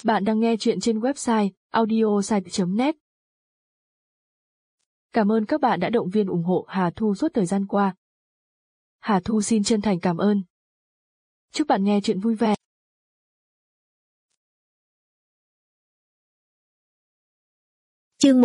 Bạn đang nghe chuyện trên website audiosite.net. Cảm ơn các bạn đã động viên ủng hộ Hà Thu suốt thời gian qua. Hà Thu xin chân thành cảm ơn. Chúc bạn nghe chuyện vui vẻ. Chương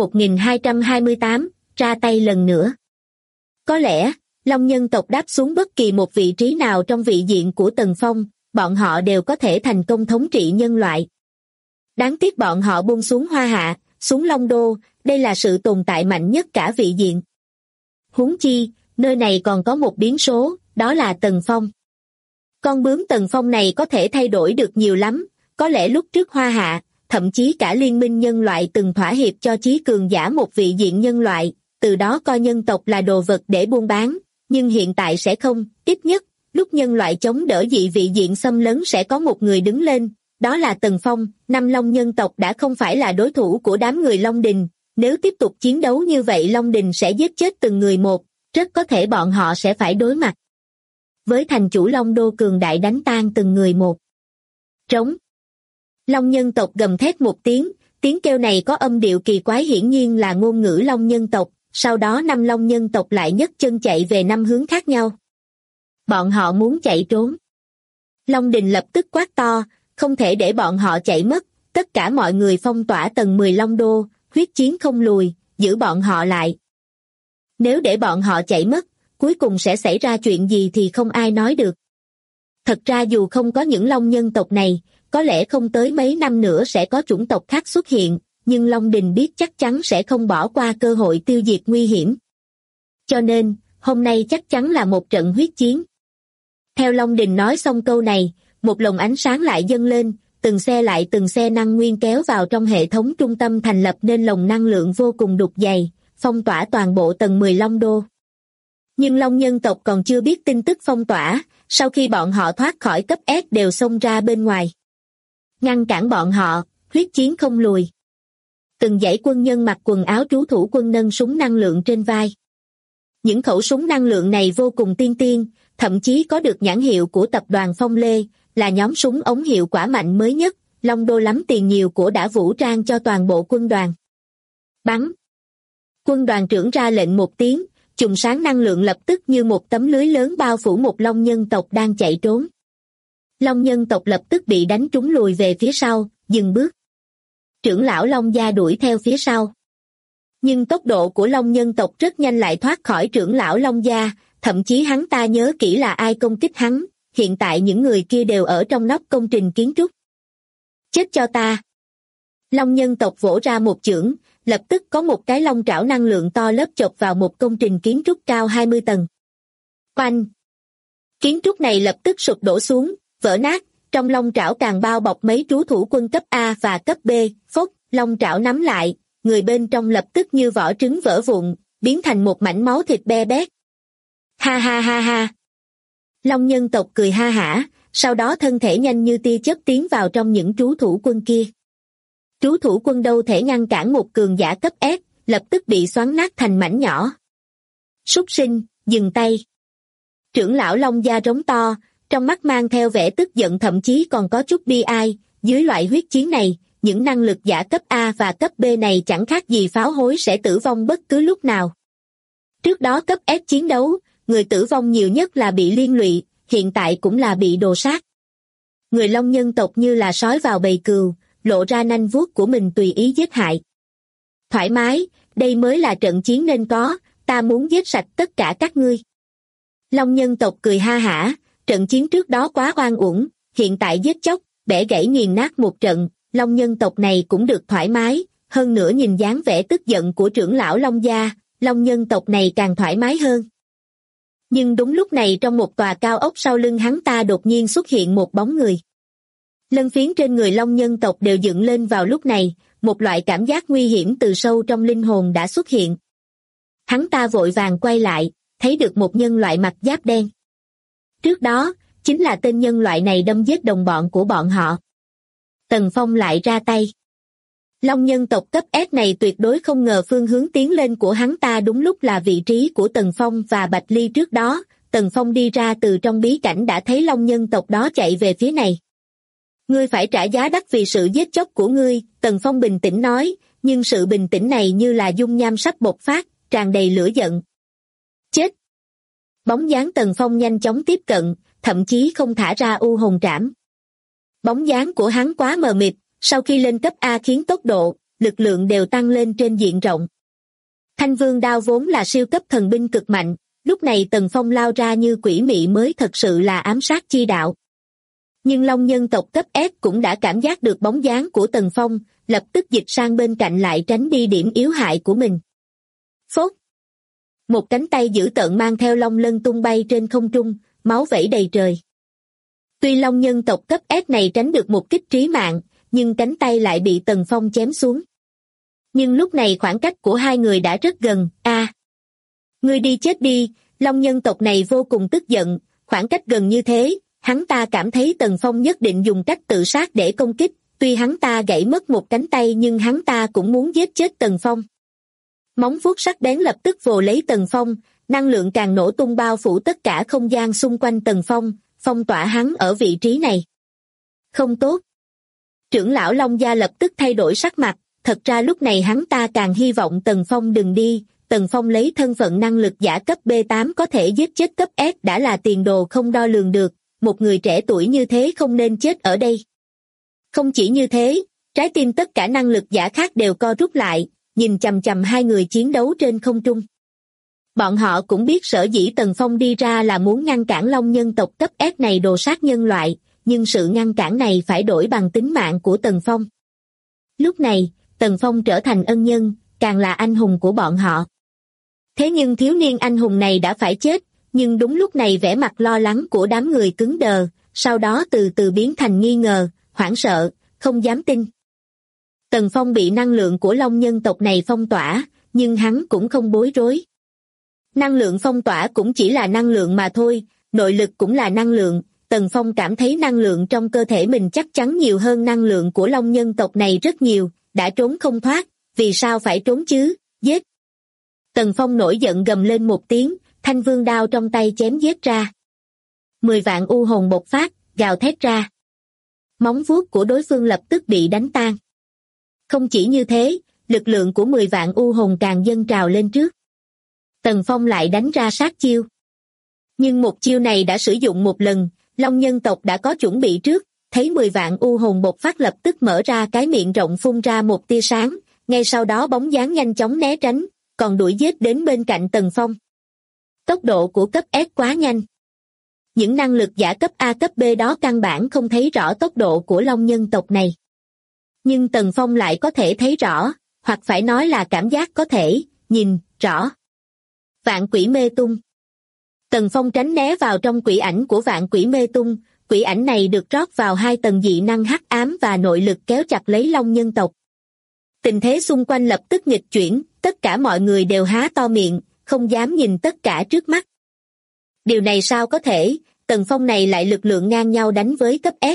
1228, ra tay lần nữa. Có lẽ, Long nhân tộc đáp xuống bất kỳ một vị trí nào trong vị diện của Tần Phong, bọn họ đều có thể thành công thống trị nhân loại. Đáng tiếc bọn họ buông xuống Hoa Hạ, xuống Long Đô, đây là sự tồn tại mạnh nhất cả vị diện. Huống chi, nơi này còn có một biến số, đó là Tần Phong. Con bướm Tần Phong này có thể thay đổi được nhiều lắm, có lẽ lúc trước Hoa Hạ, thậm chí cả liên minh nhân loại từng thỏa hiệp cho chí cường giả một vị diện nhân loại, từ đó coi nhân tộc là đồ vật để buôn bán, nhưng hiện tại sẽ không, ít nhất, lúc nhân loại chống đỡ dị vị diện xâm lấn sẽ có một người đứng lên, đó là Tần Phong. Năm Long nhân tộc đã không phải là đối thủ của đám người Long Đình, nếu tiếp tục chiến đấu như vậy Long Đình sẽ giết chết từng người một, rất có thể bọn họ sẽ phải đối mặt với thành chủ Long Đô cường đại đánh tan từng người một. Trống. Long nhân tộc gầm thét một tiếng, tiếng kêu này có âm điệu kỳ quái, hiển nhiên là ngôn ngữ Long nhân tộc, sau đó năm Long nhân tộc lại nhấc chân chạy về năm hướng khác nhau. Bọn họ muốn chạy trốn. Long Đình lập tức quát to, không thể để bọn họ chạy mất, tất cả mọi người phong tỏa tầng 10 Long Đô, huyết chiến không lùi, giữ bọn họ lại. Nếu để bọn họ chạy mất, cuối cùng sẽ xảy ra chuyện gì thì không ai nói được. Thật ra dù không có những Long nhân tộc này, có lẽ không tới mấy năm nữa sẽ có chủng tộc khác xuất hiện, nhưng Long Đình biết chắc chắn sẽ không bỏ qua cơ hội tiêu diệt nguy hiểm. Cho nên, hôm nay chắc chắn là một trận huyết chiến. Theo Long Đình nói xong câu này, một lồng ánh sáng lại dâng lên, từng xe năng nguyên kéo vào trong hệ thống trung tâm thành lập nên lồng năng lượng vô cùng đục dày, phong tỏa toàn bộ tầng 10 Long Đô. Nhưng Long nhân tộc còn chưa biết tin tức phong tỏa, sau khi bọn họ thoát khỏi cấp S đều xông ra bên ngoài. Ngăn cản bọn họ, huyết chiến không lùi. Từng dãy quân nhân mặc quần áo trú thủ quân nâng súng năng lượng trên vai. Những khẩu súng năng lượng này vô cùng tiên tiến, thậm chí có được nhãn hiệu của tập đoàn Phong Lê, là nhóm súng ống hiệu quả mạnh mới nhất, Long Đô lắm tiền nhiều của đã vũ trang cho toàn bộ quân đoàn. Bắn! Quân đoàn trưởng ra lệnh một tiếng, chùm sáng năng lượng lập tức như một tấm lưới lớn bao phủ một Long nhân tộc đang chạy trốn. Long nhân tộc lập tức bị đánh trúng lùi về phía sau, dừng bước. Trưởng lão Long gia đuổi theo phía sau. Nhưng tốc độ của Long nhân tộc rất nhanh lại thoát khỏi trưởng lão Long gia, thậm chí hắn ta nhớ kỹ là ai công kích hắn, hiện tại những người kia đều ở trong nóc công trình kiến trúc. Chết cho ta! Long nhân tộc vỗ ra một chưởng, lập tức có một cái long trảo năng lượng to lớp chộp vào một công trình kiến trúc cao 20 tầng. Oanh! Kiến trúc này lập tức sụp đổ xuống, vỡ nát, trong long trảo càng bao bọc mấy trú thủ quân cấp A và cấp B, phốc, long trảo nắm lại, người bên trong lập tức như vỏ trứng vỡ vụn, biến thành một mảnh máu thịt be bét. Ha ha ha ha! Long nhân tộc cười ha hả, sau đó thân thể nhanh như tia chớp tiến vào trong những trú thủ quân kia. Trú thủ quân đâu thể ngăn cản một cường giả cấp S, lập tức bị xoắn nát thành mảnh nhỏ. Súc sinh, dừng tay! Trưởng lão Long gia rống to, trong mắt mang theo vẻ tức giận thậm chí còn có chút bi ai, dưới loại huyết chiến này, những năng lực giả cấp A và cấp B này chẳng khác gì pháo hối sẽ tử vong bất cứ lúc nào. Trước đó cấp S chiến đấu, người tử vong nhiều nhất là bị liên lụy, hiện tại cũng là bị đồ sát. Người Long nhân tộc như là sói vào bầy cừu, lộ ra nanh vuốt của mình tùy ý giết hại. Thoải mái, đây mới là trận chiến nên có, ta muốn giết sạch tất cả các ngươi. Long nhân tộc cười ha hả, trận chiến trước đó quá oan uổng, hiện tại giết chóc, bẻ gãy nghiền nát một trận, Long nhân tộc này cũng được thoải mái, hơn nữa nhìn dáng vẻ tức giận của trưởng lão Long gia, Long nhân tộc này càng thoải mái hơn. Nhưng đúng lúc này trong một tòa cao ốc sau lưng hắn ta đột nhiên xuất hiện một bóng người. Lân phiến trên người Long nhân tộc đều dựng lên vào lúc này, một loại cảm giác nguy hiểm từ sâu trong linh hồn đã xuất hiện. Hắn ta vội vàng quay lại, thấy được một nhân loại mặc giáp đen. Trước đó, chính là tên nhân loại này đâm giết đồng bọn của bọn họ. Tần Phong lại ra tay. Long nhân tộc cấp S này tuyệt đối không ngờ phương hướng tiến lên của hắn ta đúng lúc là vị trí của Tần Phong và Bạch Ly trước đó. Tần Phong đi ra từ trong bí cảnh đã thấy Long nhân tộc đó chạy về phía này. Ngươi phải trả giá đắt vì sự giết chóc của ngươi, Tần Phong bình tĩnh nói, nhưng sự bình tĩnh này như là dung nham sắp bộc phát, tràn đầy lửa giận. Chết! Bóng dáng Tần Phong nhanh chóng tiếp cận, thậm chí không thả ra u hồn trảm. Bóng dáng của hắn quá mờ mịt, sau khi lên cấp A khiến tốc độ, lực lượng đều tăng lên trên diện rộng. Thanh Vương đao vốn là siêu cấp thần binh cực mạnh, lúc này Tần Phong lao ra như quỷ mị mới thật sự là ám sát chi đạo. Nhưng Long nhân tộc cấp S cũng đã cảm giác được bóng dáng của Tần Phong, lập tức dịch sang bên cạnh lại tránh đi điểm yếu hại của mình. Phốt! Một cánh tay dữ tợn mang theo long lân tung bay trên không trung, máu vẩy đầy trời. Tuy Long nhân tộc cấp S này tránh được một kích trí mạng, nhưng cánh tay lại bị Tần Phong chém xuống. Nhưng lúc này khoảng cách của hai người đã rất gần. Ngươi đi chết đi, Long nhân tộc này vô cùng tức giận, khoảng cách gần như thế, hắn ta cảm thấy Tần Phong nhất định dùng cách tự sát để công kích, tuy hắn ta gãy mất một cánh tay nhưng hắn ta cũng muốn giết chết Tần Phong. Móng vuốt sắc bén lập tức vồ lấy Tần Phong, năng lượng càng nổ tung bao phủ tất cả không gian xung quanh Tần Phong, phong tỏa hắn ở vị trí này. Không tốt. Trưởng lão Long gia lập tức thay đổi sắc mặt, thật ra lúc này hắn ta càng hy vọng Tần Phong đừng đi, Tần Phong lấy thân phận năng lực giả cấp B8 có thể giết chết cấp S đã là tiền đồ không đo lường được, một người trẻ tuổi như thế không nên chết ở đây. Không chỉ như thế, trái tim tất cả năng lực giả khác đều co rút lại, nhìn chằm chằm hai người chiến đấu trên không trung. Bọn họ cũng biết sở dĩ Tần Phong đi ra là muốn ngăn cản Long nhân tộc cấp S này đồ sát nhân loại, nhưng sự ngăn cản này phải đổi bằng tính mạng của Tần Phong. Lúc này, Tần Phong trở thành ân nhân, càng là anh hùng của bọn họ. Thế nhưng thiếu niên anh hùng này đã phải chết, nhưng đúng lúc này vẻ mặt lo lắng của đám người cứng đờ, sau đó từ từ biến thành nghi ngờ, hoảng sợ, không dám tin. Tần Phong bị năng lượng của Long nhân tộc này phong tỏa, nhưng hắn cũng không bối rối. Năng lượng phong tỏa cũng chỉ là năng lượng mà thôi, nội lực cũng là năng lượng, Tần Phong cảm thấy năng lượng trong cơ thể mình chắc chắn nhiều hơn năng lượng của Long nhân tộc này rất nhiều, đã trốn không thoát, vì sao phải trốn chứ, giết. Tần Phong nổi giận gầm lên một tiếng, thanh vương đao trong tay chém giết ra. 10 vạn u hồn bộc phát, gào thét ra. Móng vuốt của đối phương lập tức bị đánh tan. Không chỉ như thế, lực lượng của 10 vạn u hồn càng dâng trào lên trước. Tần Phong lại đánh ra sát chiêu. Nhưng một chiêu này đã sử dụng một lần, Long nhân tộc đã có chuẩn bị trước, thấy 10 vạn u hồn bộc phát lập tức mở ra cái miệng rộng phun ra một tia sáng, ngay sau đó bóng dáng nhanh chóng né tránh, còn đuổi giết đến bên cạnh Tần Phong. Tốc độ của cấp S quá nhanh. Những năng lực giả cấp A cấp B đó căn bản không thấy rõ tốc độ của Long nhân tộc này. Nhưng Tần Phong lại có thể thấy rõ, hoặc phải nói là cảm giác có thể, nhìn, rõ. Vạn quỷ mê tung. Tần Phong tránh né vào trong quỷ ảnh của vạn quỷ mê tung, quỷ ảnh này được rót vào 2 tầng dị năng hắc ám và nội lực kéo chặt lấy Long nhân tộc. Tình thế xung quanh lập tức nghịch chuyển, tất cả mọi người đều há to miệng, không dám nhìn tất cả trước mắt. Điều này sao có thể, Tần Phong này lại lực lượng ngang nhau đánh với cấp S.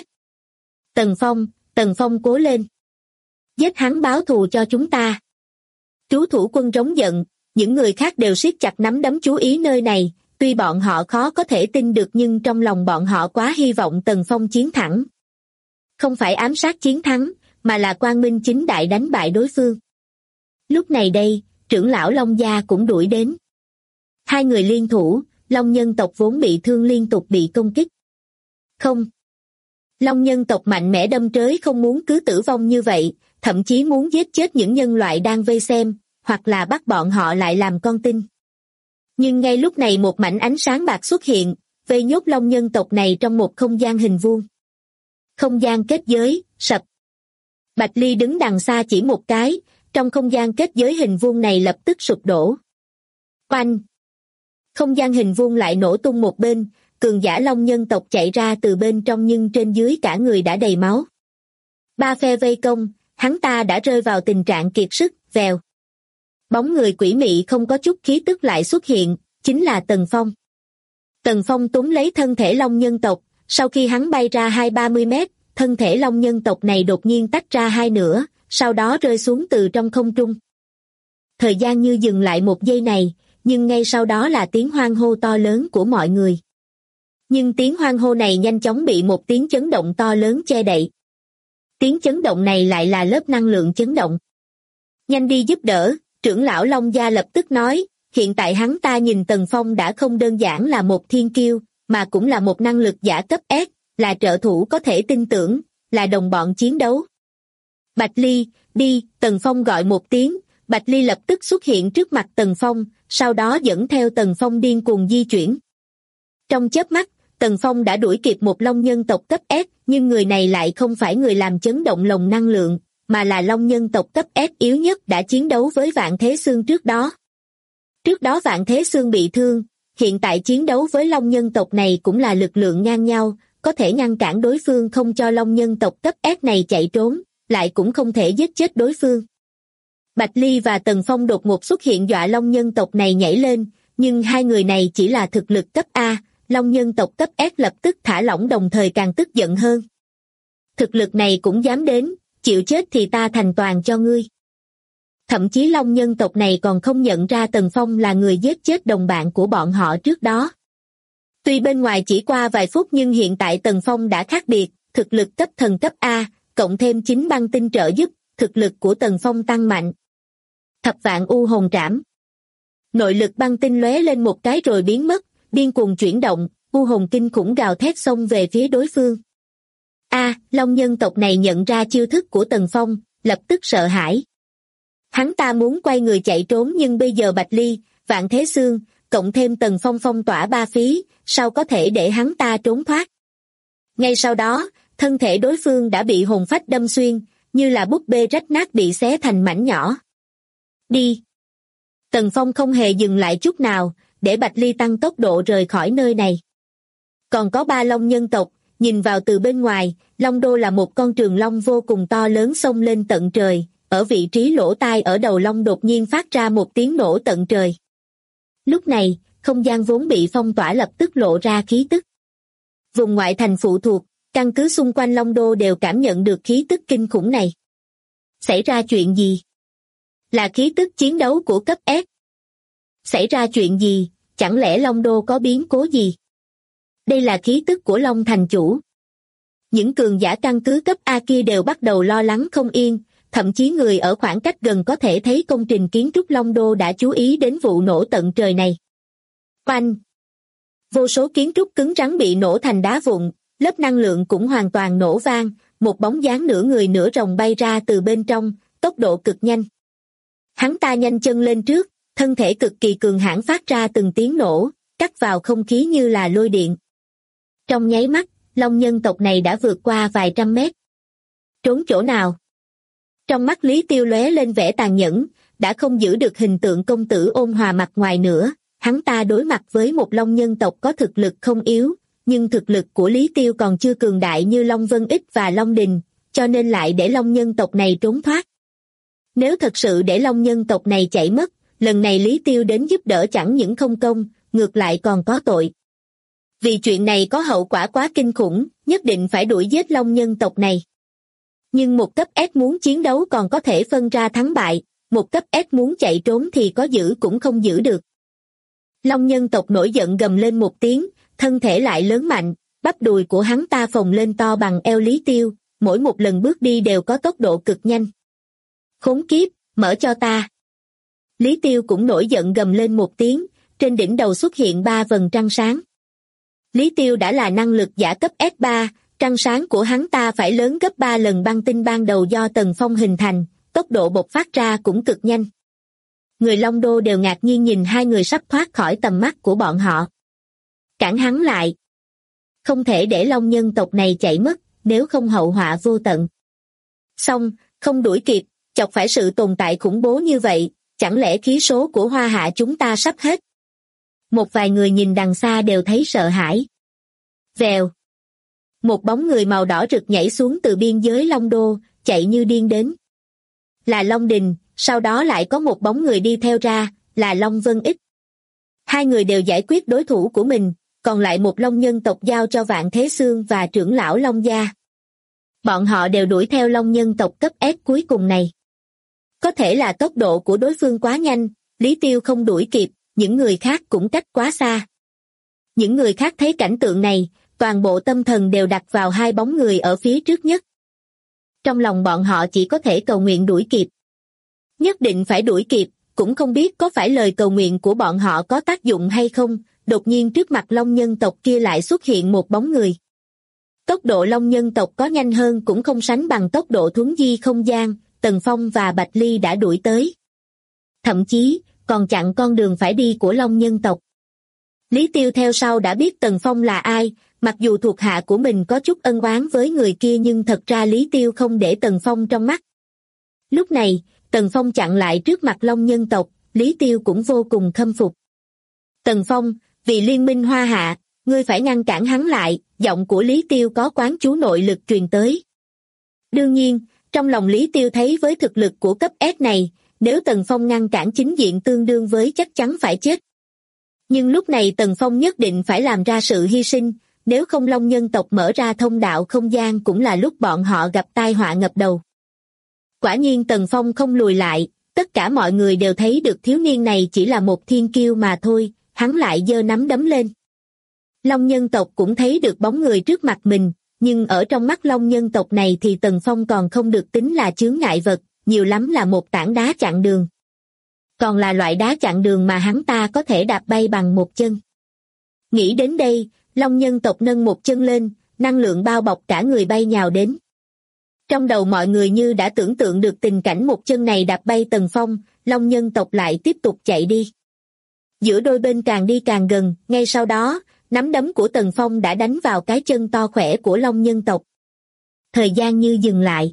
Tần Phong cố lên. Giết hắn báo thù cho chúng ta. Chú thủ quân rống giận, những người khác đều siết chặt nắm đấm chú ý nơi này, tuy bọn họ khó có thể tin được nhưng trong lòng bọn họ quá hy vọng Tần Phong chiến thắng. Không phải ám sát chiến thắng, mà là quang minh chính đại đánh bại đối phương. Lúc này đây, trưởng lão Long gia cũng đuổi đến. Hai người liên thủ, Long nhân tộc vốn bị thương liên tục bị công kích. Không. Long nhân tộc mạnh mẽ đâm trới không muốn cứ tử vong như vậy, thậm chí muốn giết chết những nhân loại đang vây xem, hoặc là bắt bọn họ lại làm con tin. Nhưng ngay lúc này một mảnh ánh sáng bạc xuất hiện, vây nhốt Long nhân tộc này trong một không gian hình vuông. Không gian kết giới, sập. Bạch Ly đứng đằng xa chỉ một cái, trong không gian kết giới hình vuông này lập tức sụp đổ. Oanh! Không gian hình vuông lại nổ tung một bên, cường giả Long nhân tộc chạy ra từ bên trong nhưng trên dưới cả người đã đầy máu. 3 phe vây công, hắn ta đã rơi vào tình trạng kiệt sức, vèo. Bóng người quỷ mị không có chút khí tức lại xuất hiện, chính là Tần Phong. Tần Phong túm lấy thân thể Long nhân tộc, sau khi hắn bay ra 20-30 mét, thân thể Long nhân tộc này đột nhiên tách ra hai nửa, sau đó rơi xuống từ trong không trung. Thời gian như dừng lại một giây này, nhưng ngay sau đó là tiếng hoan hô to lớn của mọi người. Nhưng tiếng hoan hô này nhanh chóng bị một tiếng chấn động to lớn che đậy. Tiếng chấn động này lại là lớp năng lượng chấn động. Nhanh đi giúp đỡ, trưởng lão Long Gia lập tức nói, hiện tại hắn ta nhìn Tần Phong đã không đơn giản là một thiên kiêu, mà cũng là một năng lực giả cấp S, là trợ thủ có thể tin tưởng, là đồng bọn chiến đấu. Bạch Ly, đi, Tần Phong gọi một tiếng, Bạch Ly lập tức xuất hiện trước mặt Tần Phong, sau đó dẫn theo Tần Phong điên cuồng di chuyển. Trong chớp mắt, Tần Phong đã đuổi kịp một long nhân tộc cấp S, nhưng người này lại không phải người làm chấn động lồng năng lượng, mà là long nhân tộc cấp S yếu nhất đã chiến đấu với Vạn Thế Xương trước đó. Trước đó Vạn Thế Xương bị thương, hiện tại chiến đấu với long nhân tộc này cũng là lực lượng ngang nhau, có thể ngăn cản đối phương không cho long nhân tộc cấp S này chạy trốn, lại cũng không thể giết chết đối phương. Bạch Ly và Tần Phong đột ngột xuất hiện dọa long nhân tộc này nhảy lên, nhưng hai người này chỉ là thực lực cấp A, long nhân tộc cấp S lập tức thả lỏng đồng thời càng tức giận hơn. Thực lực này cũng dám đến, chịu chết thì ta thành toàn cho ngươi. Thậm chí long nhân tộc này còn không nhận ra Tần Phong là người giết chết đồng bạn của bọn họ trước đó. Tuy bên ngoài chỉ qua vài phút nhưng hiện tại Tần Phong đã khác biệt, thực lực cấp thần cấp A, cộng thêm 9 băng tinh trợ giúp, thực lực của Tần Phong tăng mạnh. Thập vạn u hồn trảm. Nội lực băng tinh lóe lên một cái rồi biến mất, điên cuồng chuyển động, u hồn kinh khủng gào thét xông về phía đối phương. Long nhân tộc này nhận ra chiêu thức của Tần Phong, lập tức sợ hãi. Hắn ta muốn quay người chạy trốn nhưng bây giờ Bạch Ly, Vạn Thế Xương, cộng thêm Tần Phong phong tỏa ba phí, sao có thể để hắn ta trốn thoát. Ngay sau đó, thân thể đối phương đã bị hồn phách đâm xuyên, như là búp bê rách nát bị xé thành mảnh nhỏ. Đi! Tần Phong không hề dừng lại chút nào, để Bạch Ly tăng tốc độ rời khỏi nơi này. Còn có 3 long nhân tộc, nhìn vào từ bên ngoài, Long Đô là một con trường long vô cùng to lớn xông lên tận trời, ở vị trí lỗ tai ở đầu long đột nhiên phát ra một tiếng nổ tận trời. Lúc này, không gian vốn bị phong tỏa lập tức lộ ra khí tức. Vùng ngoại thành phụ thuộc, căn cứ xung quanh Long Đô đều cảm nhận được khí tức kinh khủng này. Xảy ra chuyện gì? Là khí tức chiến đấu của cấp S. Xảy ra chuyện gì? Chẳng lẽ Long Đô có biến cố gì? Đây là khí tức của Long thành chủ. Những cường giả căn cứ cấp A kia đều bắt đầu lo lắng không yên, thậm chí người ở khoảng cách gần có thể thấy công trình kiến trúc Long Đô đã chú ý đến vụ nổ tận trời này. Oanh! Vô số kiến trúc cứng rắn bị nổ thành đá vụn, lớp năng lượng cũng hoàn toàn nổ vang, một bóng dáng nửa người nửa rồng bay ra từ bên trong, tốc độ cực nhanh. Hắn ta nhanh chân lên trước, thân thể cực kỳ cường hãn phát ra từng tiếng nổ, cắt vào không khí như là lôi điện. Trong nháy mắt, long nhân tộc này đã vượt qua vài trăm mét. Trốn chỗ nào? Trong mắt Lý Tiêu lóe lên vẻ tàn nhẫn, đã không giữ được hình tượng công tử ôn hòa mặt ngoài nữa, hắn ta đối mặt với một long nhân tộc có thực lực không yếu, nhưng thực lực của Lý Tiêu còn chưa cường đại như Long Vân Ích và Long Đình, cho nên lại để long nhân tộc này trốn thoát. Nếu thật sự để long nhân tộc này chạy mất, lần này Lý Tiêu đến giúp đỡ chẳng những không công, ngược lại còn có tội. Vì chuyện này có hậu quả quá kinh khủng, nhất định phải đuổi giết long nhân tộc này. Nhưng một cấp S muốn chiến đấu còn có thể phân ra thắng bại, một cấp S muốn chạy trốn thì có giữ cũng không giữ được. Long nhân tộc nổi giận gầm lên một tiếng, thân thể lại lớn mạnh, bắp đùi của hắn ta phồng lên to bằng eo Lý Tiêu, mỗi một lần bước đi đều có tốc độ cực nhanh. Khốn kiếp, mở cho ta. Lý Tiêu cũng nổi giận gầm lên một tiếng, trên đỉnh đầu xuất hiện 3 vầng trăng sáng. Lý Tiêu đã là năng lực giả cấp S3, trăng sáng của hắn ta phải lớn gấp 3 lần băng tinh ban đầu do Tần Phong hình thành, tốc độ bộc phát ra cũng cực nhanh. Người Long Đô đều ngạc nhiên nhìn hai người sắp thoát khỏi tầm mắt của bọn họ. Cản hắn lại. Không thể để long nhân tộc này chạy mất, nếu không hậu họa vô tận. Xong, không đuổi kịp, chọc phải sự tồn tại khủng bố như vậy, chẳng lẽ khí số của Hoa Hạ chúng ta sắp hết? Một vài người nhìn đằng xa đều thấy sợ hãi. Vèo. Một bóng người màu đỏ rực nhảy xuống từ biên giới Long Đô, chạy như điên đến. Là Long Đình, sau đó lại có một bóng người đi theo ra, là Long Vân Ích. Hai người đều giải quyết đối thủ của mình, còn lại một long nhân tộc giao cho Vạn Thế Xương và trưởng lão Long Gia. Bọn họ đều đuổi theo long nhân tộc cấp S cuối cùng này. Có thể là tốc độ của đối phương quá nhanh, Lý Tiêu không đuổi kịp, những người khác cũng cách quá xa. Những người khác thấy cảnh tượng này, toàn bộ tâm thần đều đặt vào hai bóng người ở phía trước nhất. trong lòng bọn họ chỉ có thể cầu nguyện đuổi kịp. Nhất định phải đuổi kịp, cũng không biết có phải lời cầu nguyện của bọn họ có tác dụng hay không, đột nhiên trước mặt Long nhân tộc kia lại xuất hiện một bóng người. Tốc độ Long nhân tộc có nhanh hơn cũng không sánh bằng tốc độ thuấn di không gian, Tần Phong và Bạch Ly đã đuổi tới. Thậm chí, còn chặn con đường phải đi của Long nhân tộc. Lý Tiêu theo sau đã biết Tần Phong là ai, mặc dù thuộc hạ của mình có chút ân oán với người kia nhưng thật ra Lý Tiêu không để Tần Phong trong mắt. Lúc này, Tần Phong chặn lại trước mặt Long nhân tộc, Lý Tiêu cũng vô cùng khâm phục. Tần Phong, vì liên minh Hoa Hạ, ngươi phải ngăn cản hắn lại, giọng của Lý Tiêu có quán chú nội lực truyền tới. Đương nhiên, trong lòng Lý Tiêu thấy với thực lực của cấp S này, nếu Tần Phong ngăn cản chính diện tương đương với chắc chắn phải chết. Nhưng lúc này Tần Phong nhất định phải làm ra sự hy sinh, nếu không Long nhân tộc mở ra thông đạo không gian cũng là lúc bọn họ gặp tai họa ngập đầu. Quả nhiên Tần Phong không lùi lại, tất cả mọi người đều thấy được thiếu niên này chỉ là một thiên kiêu mà thôi, hắn lại giơ nắm đấm lên. Long nhân tộc cũng thấy được bóng người trước mặt mình, nhưng ở trong mắt Long nhân tộc này thì Tần Phong còn không được tính là chướng ngại vật, nhiều lắm là một tảng đá chặn đường. Còn là loại đá chặn đường mà hắn ta có thể đạp bay bằng một chân. Nghĩ đến đây, Long nhân tộc nâng một chân lên, năng lượng bao bọc cả người bay nhào đến. Trong đầu mọi người như đã tưởng tượng được tình cảnh một chân này đạp bay Tần Phong, Long nhân tộc lại tiếp tục chạy đi. Giữa đôi bên càng đi càng gần, ngay sau đó, nắm đấm của Tần Phong đã đánh vào cái chân to khỏe của Long nhân tộc. Thời gian như dừng lại.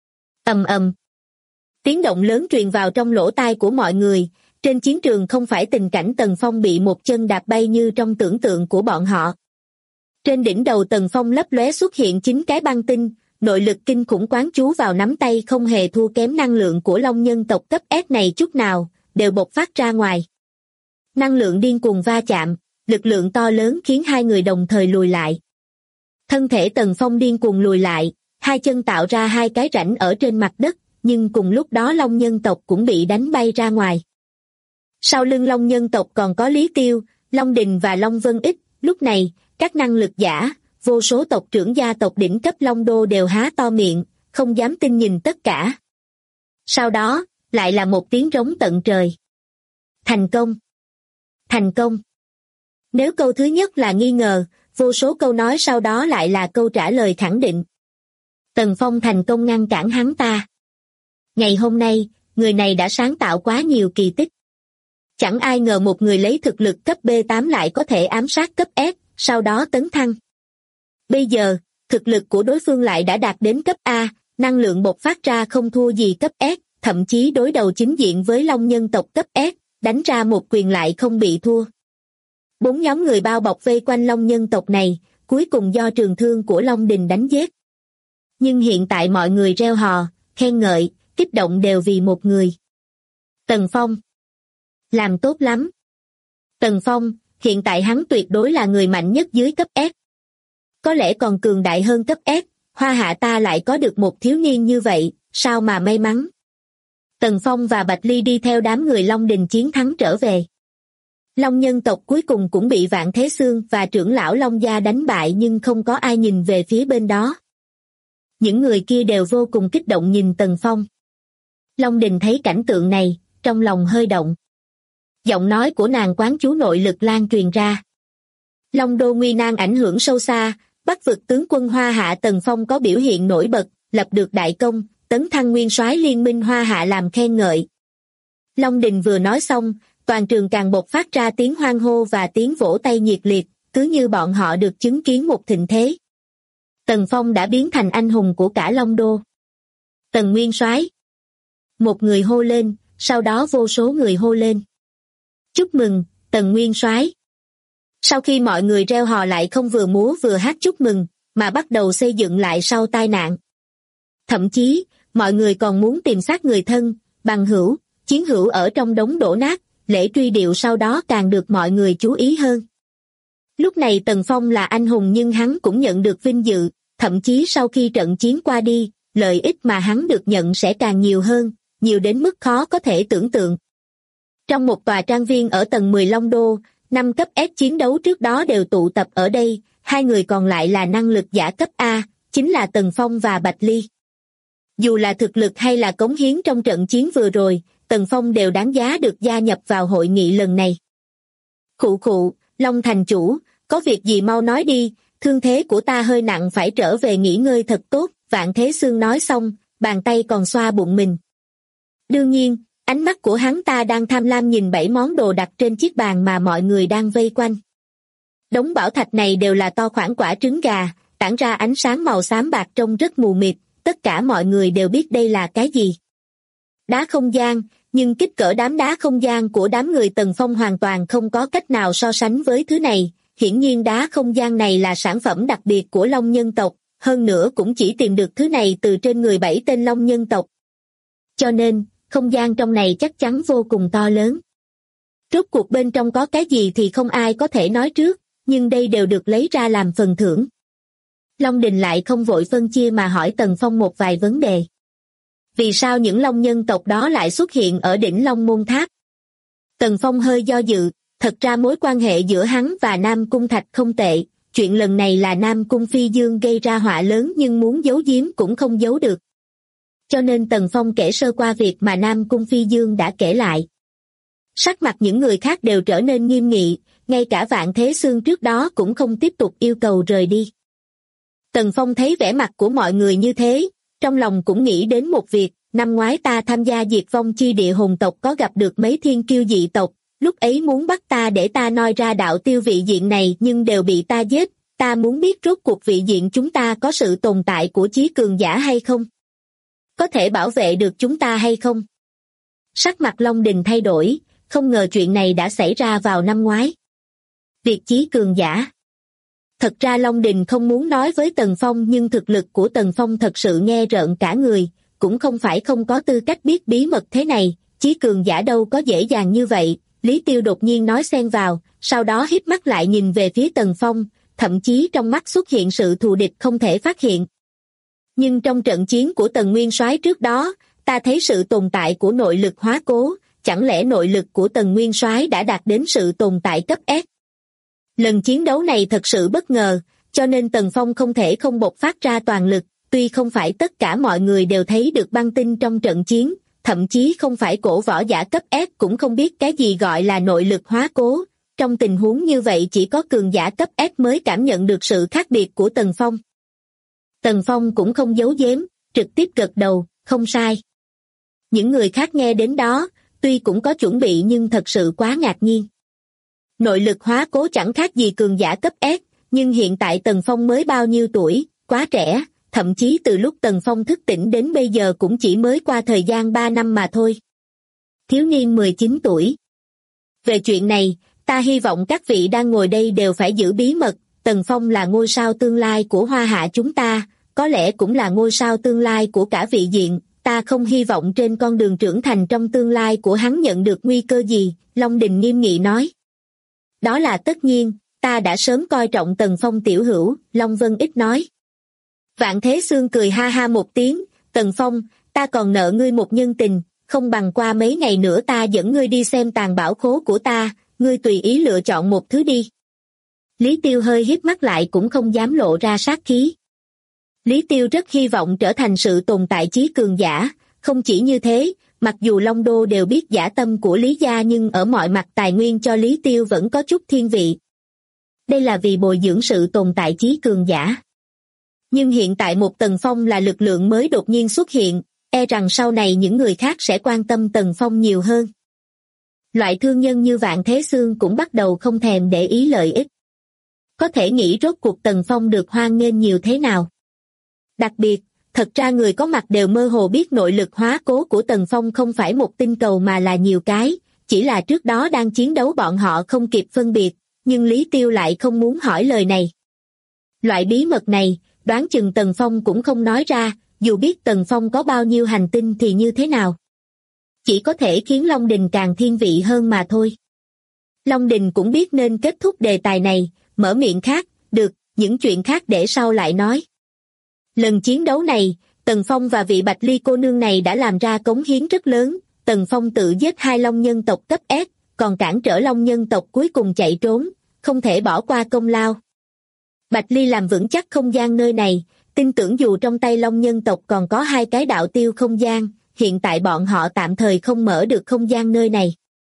Ầm ầm. Tiếng động lớn truyền vào trong lỗ tai của mọi người, trên chiến trường không phải tình cảnh Tần Phong bị một chân đạp bay như trong tưởng tượng của bọn họ. Trên đỉnh đầu Tần Phong lấp lóe xuất hiện 9 cái băng tinh, nội lực kinh khủng quán chú vào nắm tay không hề thua kém năng lượng của Long nhân tộc cấp S này chút nào, đều bộc phát ra ngoài. Năng lượng điên cuồng va chạm, lực lượng to lớn khiến hai người đồng thời lùi lại. Thân thể Tần Phong điên cuồng lùi lại, hai chân tạo ra hai cái rãnh ở trên mặt đất, nhưng cùng lúc đó Long nhân tộc cũng bị đánh bay ra ngoài. Sau lưng Long nhân tộc còn có Lý Tiêu, Long Đình và Long Vân Ích, lúc này, các năng lực giả, vô số tộc trưởng gia tộc đỉnh cấp Long Đô đều há to miệng, không dám tin nhìn tất cả. Sau đó, lại là một tiếng rống tận trời. Thành công! Thành công! Nếu câu thứ nhất là nghi ngờ, vô số câu nói sau đó lại là câu trả lời khẳng định. Tần Phong thành công ngăn cản hắn ta. Ngày hôm nay, người này đã sáng tạo quá nhiều kỳ tích. Chẳng ai ngờ một người lấy thực lực cấp B8 lại có thể ám sát cấp S, sau đó tấn thăng. Bây giờ, thực lực của đối phương lại đã đạt đến cấp A, năng lượng bộc phát ra không thua gì cấp S, thậm chí đối đầu chính diện với Long nhân tộc cấp S, đánh ra một quyền lại không bị thua. 4 nhóm người bao bọc vây quanh Long nhân tộc này, cuối cùng do trường thương của Long Đình đánh giết. Nhưng hiện tại mọi người reo hò, khen ngợi, kích động đều vì một người. Tần Phong. Làm tốt lắm. Tần Phong, hiện tại hắn tuyệt đối là người mạnh nhất dưới cấp S. Có lẽ còn cường đại hơn cấp S, Hoa Hạ ta lại có được một thiếu niên như vậy, sao mà may mắn. Tần Phong và Bạch Ly đi theo đám người Long Đình chiến thắng trở về. Long nhân tộc cuối cùng cũng bị Vạn Thế Xương và trưởng lão Long Gia đánh bại nhưng không có ai nhìn về phía bên đó. Những người kia đều vô cùng kích động nhìn Tần Phong. Long Đình thấy cảnh tượng này, trong lòng hơi động. Giọng nói của nàng quán chú nội lực lan truyền ra. Long Đô nguy nan ảnh hưởng sâu xa, Bắc vực tướng quân Hoa Hạ Tần Phong có biểu hiện nổi bật, lập được đại công, tấn thăng nguyên soái liên minh Hoa Hạ làm khen ngợi. Long Đình vừa nói xong, toàn trường càng bộc phát ra tiếng hoan hô và tiếng vỗ tay nhiệt liệt, cứ như bọn họ được chứng kiến một thịnh thế. Tần Phong đã biến thành anh hùng của cả Long Đô. Tần nguyên soái. Một người hô lên, sau đó vô số người hô lên. Chúc mừng, Tần nguyên soái. Sau khi mọi người reo hò lại không vừa múa vừa hát chúc mừng, mà bắt đầu xây dựng lại sau tai nạn. Thậm chí, mọi người còn muốn tìm xác người thân, bằng hữu, chiến hữu ở trong đống đổ nát, lễ truy điệu sau đó càng được mọi người chú ý hơn. Lúc này Tần Phong là anh hùng nhưng hắn cũng nhận được vinh dự, thậm chí sau khi trận chiến qua đi, lợi ích mà hắn được nhận sẽ càng nhiều hơn, nhiều đến mức khó có thể tưởng tượng. Trong một tòa trang viên ở tầng 10 Long Đô, 5 cấp S chiến đấu trước đó đều tụ tập ở đây, hai người còn lại là năng lực giả cấp A, chính là Tần Phong và Bạch Ly. Dù là thực lực hay là cống hiến trong trận chiến vừa rồi, Tần Phong đều đáng giá được gia nhập vào hội nghị lần này. Khụ khụ, Long thành chủ, có việc gì mau nói đi, thương thế của ta hơi nặng phải trở về nghỉ ngơi thật tốt, Vạn Thế Xương nói xong, bàn tay còn xoa bụng mình. Đương nhiên, ánh mắt của hắn ta đang tham lam nhìn 7 món đồ đặt trên chiếc bàn mà mọi người đang vây quanh. Đống bảo thạch này đều là to khoảng quả trứng gà, tản ra ánh sáng màu xám bạc trông rất mù mịt, tất cả mọi người đều biết đây là cái gì. Đá không gian, nhưng kích cỡ đám đá không gian của đám người Tần Phong hoàn toàn không có cách nào so sánh với thứ này. Hiển nhiên đá không gian này là sản phẩm đặc biệt của Long nhân tộc, hơn nữa cũng chỉ tìm được thứ này từ trên người 7 tên Long nhân tộc. Cho nên, không gian trong này chắc chắn vô cùng to lớn. Rốt cuộc bên trong có cái gì thì không ai có thể nói trước, nhưng đây đều được lấy ra làm phần thưởng. Long Đình lại không vội phân chia mà hỏi Tần Phong một vài vấn đề. Vì sao những Long nhân tộc đó lại xuất hiện ở đỉnh Long Môn Tháp? Tần Phong hơi do dự, thật ra mối quan hệ giữa hắn và Nam Cung Thạch không tệ, chuyện lần này là Nam Cung Phi Dương gây ra họa lớn nhưng muốn giấu giếm cũng không giấu được. Cho nên Tần Phong kể sơ qua việc mà Nam Cung Phi Dương đã kể lại. Sắc mặt những người khác đều trở nên nghiêm nghị, ngay cả Vạn Thế Xương trước đó cũng không tiếp tục yêu cầu rời đi. Tần Phong thấy vẻ mặt của mọi người như thế, trong lòng cũng nghĩ đến một việc, năm ngoái ta tham gia diệt vong chi địa hồn tộc có gặp được mấy thiên kiêu dị tộc, lúc ấy muốn bắt ta để ta noi ra đạo tiêu vị diện này nhưng đều bị ta giết, ta muốn biết rốt cuộc vị diện chúng ta có sự tồn tại của chí cường giả hay không? Có thể bảo vệ được chúng ta hay không? Sắc mặt Long Đình thay đổi, không ngờ chuyện này đã xảy ra vào năm ngoái. Việc chí cường giả. Thật ra Long Đình không muốn nói với Tần Phong nhưng thực lực của Tần Phong thật sự nghe rợn cả người, cũng không phải không có tư cách biết bí mật thế này, chí cường giả đâu có dễ dàng như vậy. Lý Tiêu đột nhiên nói xen vào, sau đó híp mắt lại nhìn về phía Tần Phong, thậm chí trong mắt xuất hiện sự thù địch không thể phát hiện. Nhưng trong trận chiến của Tần Nguyên Soái trước đó, ta thấy sự tồn tại của nội lực hóa cố, chẳng lẽ nội lực của Tần Nguyên Soái đã đạt đến sự tồn tại cấp S? Lần chiến đấu này thật sự bất ngờ, cho nên Tần Phong không thể không bộc phát ra toàn lực, tuy không phải tất cả mọi người đều thấy được băng tinh trong trận chiến, thậm chí không phải cổ võ giả cấp S cũng không biết cái gì gọi là nội lực hóa cố, trong tình huống như vậy chỉ có cường giả cấp S mới cảm nhận được sự khác biệt của Tần Phong. Tần Phong cũng không giấu giếm, trực tiếp gật đầu, không sai. Những người khác nghe đến đó, tuy cũng có chuẩn bị nhưng thật sự quá ngạc nhiên. Nội lực hóa cố chẳng khác gì cường giả cấp S, nhưng hiện tại Tần Phong mới bao nhiêu tuổi, quá trẻ, thậm chí từ lúc Tần Phong thức tỉnh đến bây giờ cũng chỉ mới qua thời gian 3 năm mà thôi. Thiếu niên 19 tuổi. Về chuyện này, ta hy vọng các vị đang ngồi đây đều phải giữ bí mật, Tần Phong là ngôi sao tương lai của Hoa Hạ chúng ta, có lẽ cũng là ngôi sao tương lai của cả vị diện, ta không hy vọng trên con đường trưởng thành trong tương lai của hắn nhận được nguy cơ gì, Long Đình nghiêm nghị nói. Đó là tất nhiên, ta đã sớm coi trọng Tần Phong tiểu hữu, Long Vân Ích nói. Vạn Thế Xương cười ha ha một tiếng, Tần Phong, ta còn nợ ngươi một nhân tình, không bằng qua mấy ngày nữa ta dẫn ngươi đi xem tàng bảo khố của ta, ngươi tùy ý lựa chọn một thứ đi. Lý Tiêu hơi híp mắt lại cũng không dám lộ ra sát khí. Lý Tiêu rất hy vọng trở thành sự tồn tại chí cường giả, không chỉ như thế, mặc dù Long Đô đều biết dã tâm của Lý gia nhưng ở mọi mặt tài nguyên cho Lý Tiêu vẫn có chút thiên vị. Đây là vì bồi dưỡng sự tồn tại chí cường giả. Nhưng hiện tại một Tần Phong là lực lượng mới đột nhiên xuất hiện, e rằng sau này những người khác sẽ quan tâm Tần Phong nhiều hơn. Loại thương nhân như Vạn Thế Xương cũng bắt đầu không thèm để ý lợi ích. Có thể nghĩ rốt cuộc Tần Phong được hoan nghênh nhiều thế nào. Đặc biệt, thật ra người có mặt đều mơ hồ biết nội lực hóa cố của Tần Phong không phải một tinh cầu mà là nhiều cái, chỉ là trước đó đang chiến đấu bọn họ không kịp phân biệt, nhưng Lý Tiêu lại không muốn hỏi lời này. Loại bí mật này, đoán chừng Tần Phong cũng không nói ra, dù biết Tần Phong có bao nhiêu hành tinh thì như thế nào. Chỉ có thể khiến Long Đình càng thiên vị hơn mà thôi. Long Đình cũng biết nên kết thúc đề tài này, mở miệng khác, được, những chuyện khác để sau lại nói. Lần chiến đấu này, Tần Phong và vị Bạch Ly cô nương này đã làm ra cống hiến rất lớn, Tần Phong tự giết 2 Long nhân tộc cấp S, còn cản trở Long nhân tộc cuối cùng chạy trốn, không thể bỏ qua công lao. Bạch Ly làm vững chắc không gian nơi này, tin tưởng dù trong tay Long nhân tộc còn có 2 cái đạo tiêu không gian, hiện tại bọn họ tạm thời không mở được không gian nơi này.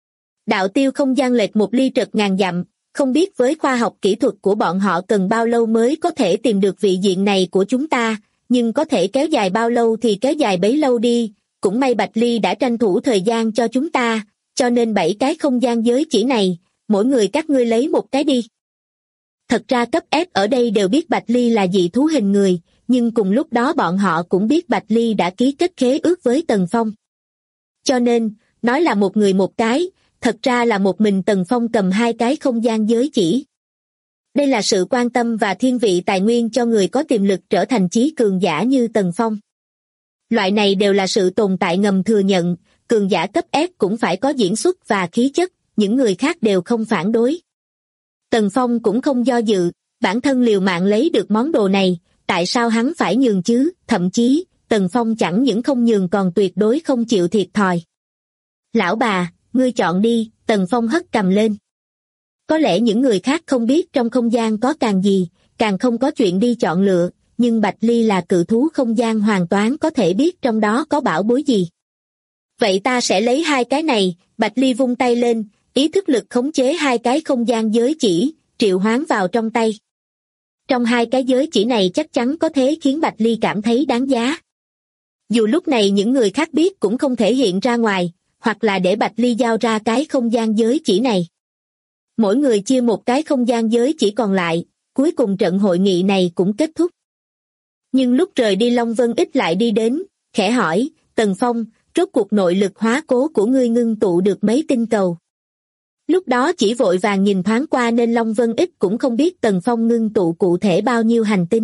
Đạo tiêu không gian lệch một ly trật ngàn dặm, không biết với khoa học kỹ thuật của bọn họ cần bao lâu mới có thể tìm được vị diện này của chúng ta, nhưng có thể kéo dài bao lâu thì kéo dài bấy lâu đi, cũng may Bạch Ly đã tranh thủ thời gian cho chúng ta, cho nên 7 cái không gian giới chỉ này, mỗi người các ngươi lấy một cái đi. Thật ra cấp S ở đây đều biết Bạch Ly là dị thú hình người, nhưng cùng lúc đó bọn họ cũng biết Bạch Ly đã ký kết khế ước với Tần Phong. Cho nên, nói là một người một cái, thật ra là một mình Tần Phong cầm 2 cái không gian giới chỉ. Đây là sự quan tâm và thiên vị tài nguyên cho người có tiềm lực trở thành chí cường giả như Tần Phong. Loại này đều là sự tồn tại ngầm thừa nhận, cường giả cấp S cũng phải có diễn xuất và khí chất, những người khác đều không phản đối. Tần Phong cũng không do dự, bản thân liều mạng lấy được món đồ này, tại sao hắn phải nhường chứ, thậm chí, Tần Phong chẳng những không nhường còn tuyệt đối không chịu thiệt thòi. Lão bà, ngươi chọn đi, Tần Phong hất cầm lên. Có lẽ những người khác không biết trong không gian có càng gì, càng không có chuyện đi chọn lựa, nhưng Bạch Ly là cự thú không gian hoàn toàn có thể biết trong đó có bảo bối gì. Vậy ta sẽ lấy 2 cái này, Bạch Ly vung tay lên, ý thức lực khống chế 2 cái không gian giới chỉ, triệu hoán vào trong tay. Trong 2 cái giới chỉ này chắc chắn có thể khiến Bạch Ly cảm thấy đáng giá. Dù lúc này những người khác biết cũng không thể hiện ra ngoài, hoặc là để Bạch Ly giao ra cái không gian giới chỉ này. Mỗi người chia một cái không gian giới chỉ còn lại, cuối cùng trận hội nghị này cũng kết thúc. Nhưng lúc rời đi Long Vân Ích lại đi đến, khẽ hỏi, Tần Phong, rốt cuộc nội lực hóa cố của ngươi ngưng tụ được mấy tinh cầu. Lúc đó chỉ vội vàng nhìn thoáng qua nên Long Vân Ích cũng không biết Tần Phong ngưng tụ cụ thể bao nhiêu hành tinh.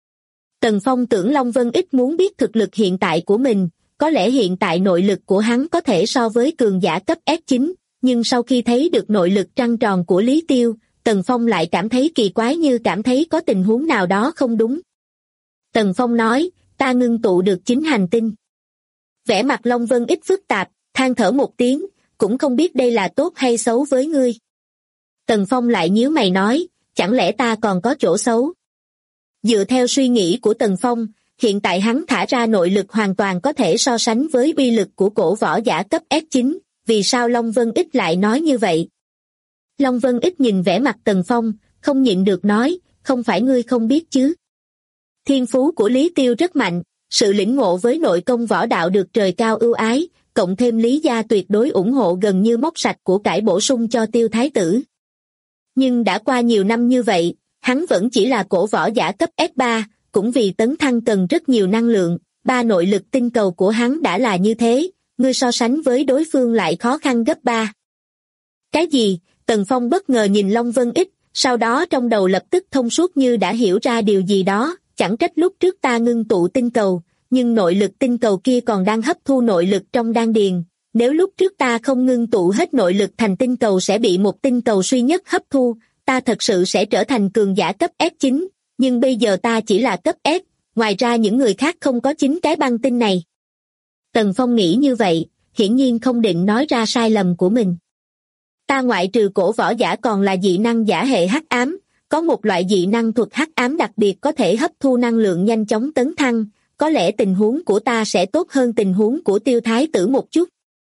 Tần Phong tưởng Long Vân Ích muốn biết thực lực hiện tại của mình, có lẽ hiện tại nội lực của hắn có thể so với cường giả cấp S9, nhưng sau khi thấy được nội lực trăng tròn của Lý Tiêu, Tần Phong lại cảm thấy kỳ quái như cảm thấy có tình huống nào đó không đúng. Tần Phong nói, ta ngưng tụ được 9 hành tinh. Vẻ mặt Long Vân Ích phức tạp, than thở một tiếng, cũng không biết đây là tốt hay xấu với ngươi. Tần Phong lại nhíu mày nói, chẳng lẽ ta còn có chỗ xấu? Dựa theo suy nghĩ của Tần Phong, hiện tại hắn thả ra nội lực hoàn toàn có thể so sánh với uy lực của cổ võ giả cấp S9, vì sao Long Vân Ích lại nói như vậy? Long Vân Ích nhìn vẻ mặt Tần Phong, không nhịn được nói, không phải ngươi không biết chứ. Thiên phú của Lý Tiêu rất mạnh, sự lĩnh ngộ với nội công võ đạo được trời cao ưu ái, cộng thêm Lý gia tuyệt đối ủng hộ gần như móc sạch của cải bổ sung cho Tiêu Thái tử. Nhưng đã qua nhiều năm như vậy, hắn vẫn chỉ là cổ võ giả cấp S3, cũng vì tấn thăng cần rất nhiều năng lượng, 3 nội lực tinh cầu của hắn đã là như thế, ngươi so sánh với đối phương lại khó khăn gấp 3. Cái gì? Tần Phong bất ngờ nhìn Long Vân Ích, sau đó trong đầu lập tức thông suốt như đã hiểu ra điều gì đó, chẳng trách lúc trước ta ngưng tụ tinh cầu, nhưng nội lực tinh cầu kia còn đang hấp thu nội lực trong đan điền, nếu lúc trước ta không ngưng tụ hết nội lực thành tinh cầu sẽ bị một tinh cầu duy nhất hấp thu, ta thật sự sẽ trở thành cường giả cấp S9, nhưng bây giờ ta chỉ là cấp S, ngoài ra những người khác không có 9 cái băng tinh này. Tần Phong nghĩ như vậy, hiển nhiên không định nói ra sai lầm của mình. Ta ngoại trừ cổ võ giả còn là dị năng giả hệ hắc ám, có một loại dị năng thuật hắc ám đặc biệt có thể hấp thu năng lượng nhanh chóng tấn thăng, có lẽ tình huống của ta sẽ tốt hơn tình huống của Tiêu Thái tử một chút.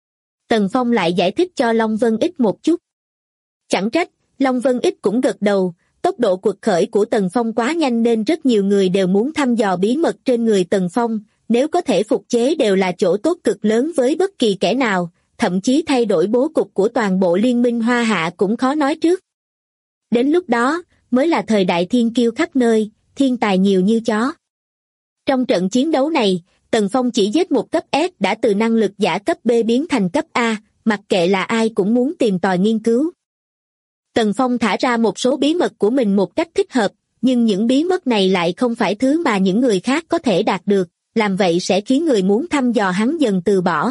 Tần Phong lại giải thích cho Long Vân Ích một chút. Chẳng trách, Long Vân Ích cũng gật đầu, tốc độ quật khởi của Tần Phong quá nhanh nên rất nhiều người đều muốn thăm dò bí mật trên người Tần Phong, nếu có thể phục chế đều là chỗ tốt cực lớn với bất kỳ kẻ nào, thậm chí thay đổi bố cục của toàn bộ liên minh Hoa Hạ cũng khó nói trước. Đến lúc đó, mới là thời đại thiên kiêu khắp nơi, thiên tài nhiều như chó. Trong trận chiến đấu này, Tần Phong chỉ giết một cấp S đã từ năng lực giả cấp B biến thành cấp A, mặc kệ là ai cũng muốn tìm tòi nghiên cứu. Tần Phong thả ra một số bí mật của mình một cách thích hợp, nhưng những bí mật này lại không phải thứ mà những người khác có thể đạt được, làm vậy sẽ khiến người muốn thăm dò hắn dần từ bỏ.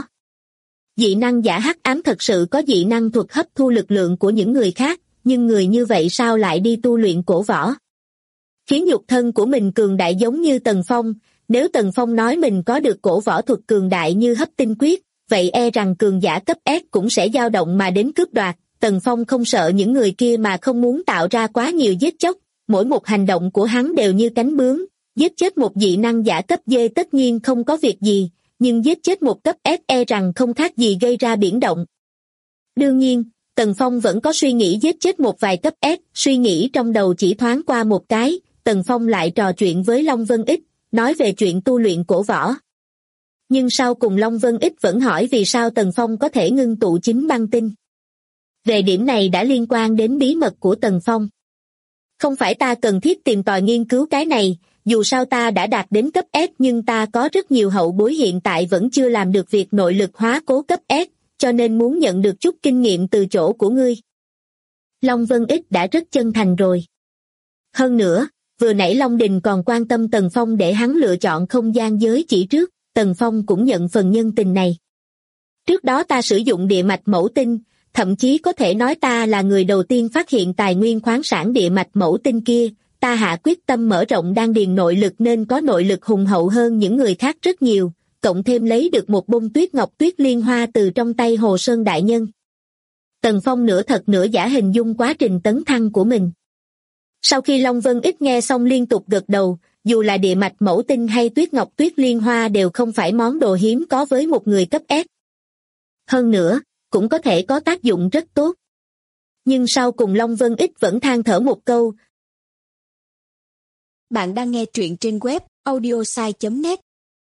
Dị năng giả hắc ám thật sự có dị năng thuật hấp thu lực lượng của những người khác, nhưng người như vậy sao lại đi tu luyện cổ võ? Khiến nhục thân của mình cường đại giống như Tần Phong, nếu Tần Phong nói mình có được cổ võ thuật cường đại như hấp tinh quyết, vậy e rằng cường giả cấp S cũng sẽ dao động mà đến cướp đoạt. Tần Phong không sợ những người kia mà không muốn tạo ra quá nhiều giết chóc, mỗi một hành động của hắn đều như cánh bướm, Giết chết một dị năng giả cấp D tất nhiên không có việc gì, nhưng giết chết một cấp S e rằng không khác gì gây ra biển động. Đương nhiên, Tần Phong vẫn có suy nghĩ giết chết một vài cấp S, suy nghĩ trong đầu chỉ thoáng qua một cái, Tần Phong lại trò chuyện với Long Vân Ích, nói về chuyện tu luyện cổ võ. Nhưng sau cùng Long Vân Ích vẫn hỏi vì sao Tần Phong có thể ngưng tụ chính băng tinh. Về điểm này đã liên quan đến bí mật của Tần Phong. Không phải ta cần thiết tìm tòi nghiên cứu cái này, dù sao ta đã đạt đến cấp S nhưng ta có rất nhiều hậu bối hiện tại vẫn chưa làm được việc nội lực hóa cố cấp S, cho nên muốn nhận được chút kinh nghiệm từ chỗ của ngươi. Long Vân Ích đã rất chân thành rồi. Hơn nữa, vừa nãy Long Đình còn quan tâm Tần Phong để hắn lựa chọn không gian giới chỉ trước, Tần Phong cũng nhận phần nhân tình này. Trước đó ta sử dụng địa mạch mẫu tinh, thậm chí có thể nói ta là người đầu tiên phát hiện tài nguyên khoáng sản địa mạch mẫu tinh kia, ta hạ quyết tâm mở rộng đan điền nội lực nên có nội lực hùng hậu hơn những người khác rất nhiều, cộng thêm lấy được một bông tuyết ngọc tuyết liên hoa từ trong tay Hồ Sơn Đại Nhân. Tần Phong nửa thật nửa giả hình dung quá trình tấn thăng của mình. Sau khi Long Vân Ích nghe xong liên tục gật đầu, dù là địa mạch mẫu tinh hay tuyết ngọc tuyết liên hoa đều không phải món đồ hiếm có với một người cấp S. Hơn nữa, cũng có thể có tác dụng rất tốt. Nhưng sau cùng Long Vân Ích vẫn than thở một câu. Bạn đang nghe truyện trên web audiosai.net.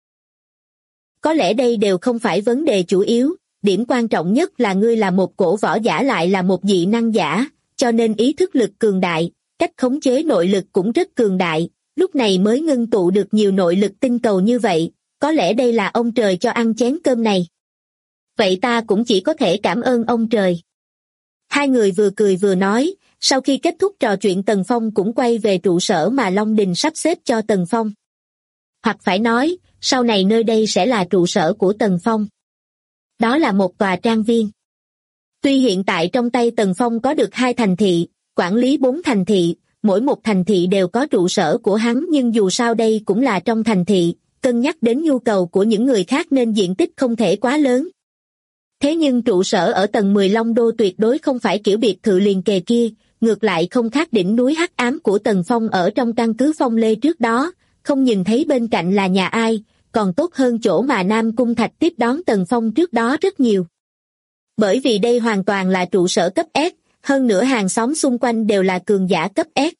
Có lẽ đây đều không phải vấn đề chủ yếu, điểm quan trọng nhất là ngươi là một cổ võ giả lại là một dị năng giả, cho nên ý thức lực cường đại, cách khống chế nội lực cũng rất cường đại, lúc này mới ngưng tụ được nhiều nội lực tinh cầu như vậy, có lẽ đây là ông trời cho ăn chén cơm này. Vậy ta cũng chỉ có thể cảm ơn ông trời. Hai người vừa cười vừa nói, sau khi kết thúc trò chuyện Tần Phong cũng quay về trụ sở mà Long Đình sắp xếp cho Tần Phong. Hoặc phải nói, sau này nơi đây sẽ là trụ sở của Tần Phong. Đó là một tòa trang viên. Tuy hiện tại trong tay Tần Phong có được 2 thành thị, quản lý 4 thành thị, mỗi một thành thị đều có trụ sở của hắn nhưng dù sao đây cũng là trong thành thị, cân nhắc đến nhu cầu của những người khác nên diện tích không thể quá lớn. Thế nhưng trụ sở ở tầng 10 Long Đô tuyệt đối không phải kiểu biệt thự liền kề kia, ngược lại không khác đỉnh núi hắc ám của Tần Phong ở trong căn cứ Phong Lê trước đó, không nhìn thấy bên cạnh là nhà ai, còn tốt hơn chỗ mà Nam Cung Thạch tiếp đón Tần Phong trước đó rất nhiều. Bởi vì đây hoàn toàn là trụ sở cấp S, hơn nữa hàng xóm xung quanh đều là cường giả cấp S.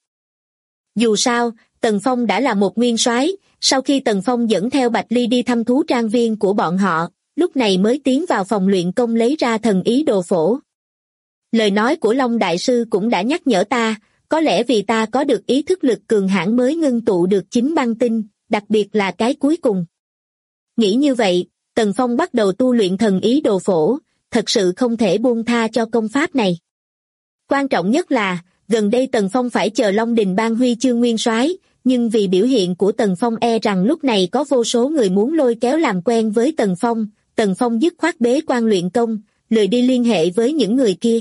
Dù sao, Tần Phong đã là một nguyên soái, sau khi Tần Phong dẫn theo Bạch Ly đi thăm thú trang viên của bọn họ, lúc này mới tiến vào phòng luyện công lấy ra thần ý đồ phổ. Lời nói của Long Đại Sư cũng đã nhắc nhở ta, có lẽ vì ta có được ý thức lực cường hãn mới ngưng tụ được chính băng tinh, đặc biệt là cái cuối cùng. Nghĩ như vậy, Tần Phong bắt đầu tu luyện thần ý đồ phổ, thật sự không thể buông tha cho công pháp này. Quan trọng nhất là, gần đây Tần Phong phải chờ Long Đình ban huy chương nguyên soái, nhưng vì biểu hiện của Tần Phong e rằng lúc này có vô số người muốn lôi kéo làm quen với Tần Phong dứt khoát bế quan luyện công, lười đi liên hệ với những người kia.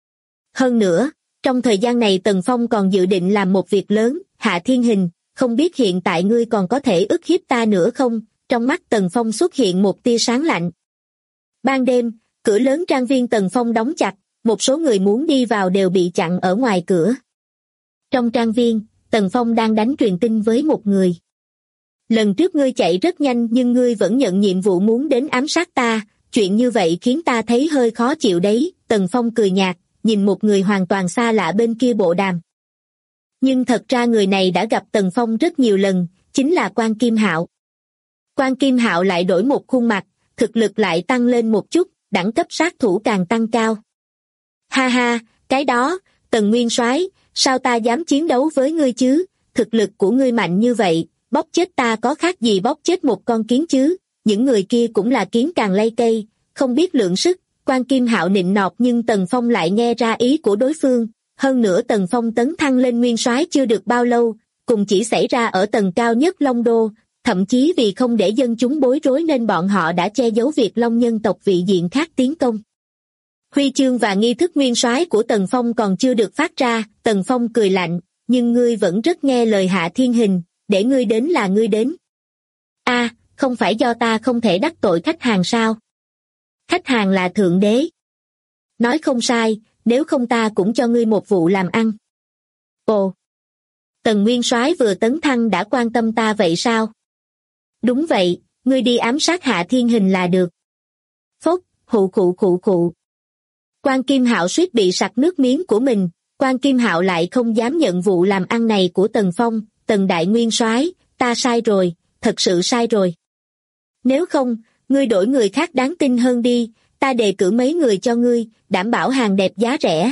Hơn nữa, trong thời gian này Tần Phong còn dự định làm một việc lớn, Hạ Thiên Hình, không biết hiện tại ngươi còn có thể ức hiếp ta nữa không? Trong mắt Tần Phong xuất hiện một tia sáng lạnh. Ban đêm, cửa lớn trang viên Tần Phong đóng chặt, một số người muốn đi vào đều bị chặn ở ngoài cửa. Trong trang viên, Tần Phong đang đánh truyền tin với một người. Lần trước ngươi chạy rất nhanh nhưng ngươi vẫn nhận nhiệm vụ muốn đến ám sát ta, chuyện như vậy khiến ta thấy hơi khó chịu đấy. Tần Phong cười nhạt, nhìn một người hoàn toàn xa lạ bên kia bộ đàm. Nhưng thật ra người này đã gặp Tần Phong rất nhiều lần, chính là Quan Kim Hạo. Quan Kim Hạo lại đổi một khuôn mặt, thực lực lại tăng lên một chút, đẳng cấp sát thủ càng tăng cao. Ha ha, cái đó, Tần Nguyên Soái, sao ta dám chiến đấu với ngươi chứ, thực lực của ngươi mạnh như vậy, bóp chết ta có khác gì bóp chết một con kiến chứ, những người kia cũng là kiến càng lay cây, không biết lượng sức. Quan Kim Hạo nịnh nọt nhưng Tần Phong lại nghe ra ý của đối phương, hơn nữa Tần Phong tấn thăng lên nguyên soái chưa được bao lâu, cùng chỉ xảy ra ở tầng cao nhất Long Đô, thậm chí vì không để dân chúng bối rối nên bọn họ đã che giấu việc Long nhân tộc vị diện khác tiến công. Huy chương và nghi thức nguyên soái của Tần Phong còn chưa được phát ra, Tần Phong cười lạnh, nhưng ngươi vẫn rất nghe lời Hạ Thiên Hình, để ngươi đến là ngươi đến. A, không phải do ta không thể đắc tội khách hàng sao? Khách hàng là thượng đế. Nói không sai, nếu không ta cũng cho ngươi một vụ làm ăn. Ồ. Tần Nguyên Soái vừa tấn thăng đã quan tâm ta vậy sao? Đúng vậy, ngươi đi ám sát Hạ Thiên Hình là được. Phốc, khụ. Quan Kim Hạo suýt bị sặc nước miếng của mình, Quan Kim Hạo lại không dám nhận vụ làm ăn này của Tần Phong. Tần Đại Nguyên Soái, ta sai rồi, thật sự sai rồi. Nếu không, ngươi đổi người khác đáng tin hơn đi, ta đề cử mấy người cho ngươi, đảm bảo hàng đẹp giá rẻ.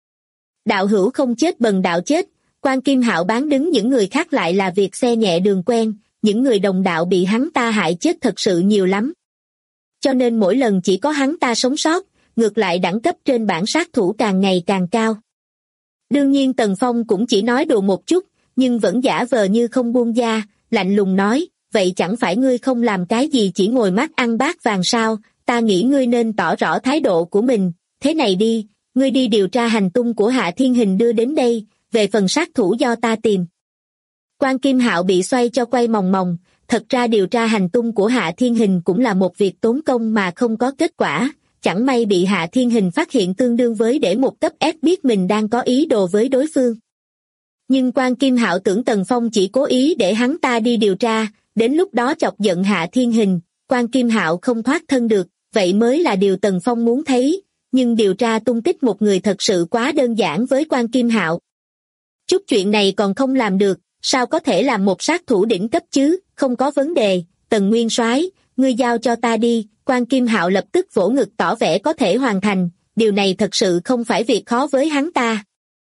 Đạo hữu không chết bần đạo chết, Quan Kim Hạo bán đứng những người khác lại là việc xe nhẹ đường quen, những người đồng đạo bị hắn ta hại chết thật sự nhiều lắm. Cho nên mỗi lần chỉ có hắn ta sống sót, ngược lại đẳng cấp trên bảng sát thủ càng ngày càng cao. Đương nhiên Tần Phong cũng chỉ nói đùa một chút, nhưng vẫn giả vờ như không buông da, lạnh lùng nói, vậy chẳng phải ngươi không làm cái gì chỉ ngồi mắt ăn bát vàng sao, ta nghĩ ngươi nên tỏ rõ thái độ của mình, thế này đi, ngươi đi điều tra hành tung của Hạ Thiên Hình đưa đến đây, về phần sát thủ do ta tìm. Quan Kim Hạo bị xoay cho quay mòng mòng, thật ra điều tra hành tung của Hạ Thiên Hình cũng là một việc tốn công mà không có kết quả, chẳng may bị Hạ Thiên Hình phát hiện tương đương với để một cấp S biết mình đang có ý đồ với đối phương. Nhưng Quan Kim Hạo tưởng Tần Phong chỉ cố ý để hắn ta đi điều tra, đến lúc đó chọc giận Hạ Thiên Hình, Quan Kim Hạo không thoát thân được, vậy mới là điều Tần Phong muốn thấy, nhưng điều tra tung tích một người thật sự quá đơn giản với Quan Kim Hạo. Chút chuyện này còn không làm được, sao có thể làm một sát thủ đỉnh cấp chứ, không có vấn đề, Tần Nguyên Soái, ngươi giao cho ta đi, Quan Kim Hạo lập tức vỗ ngực tỏ vẻ có thể hoàn thành, điều này thật sự không phải việc khó với hắn ta.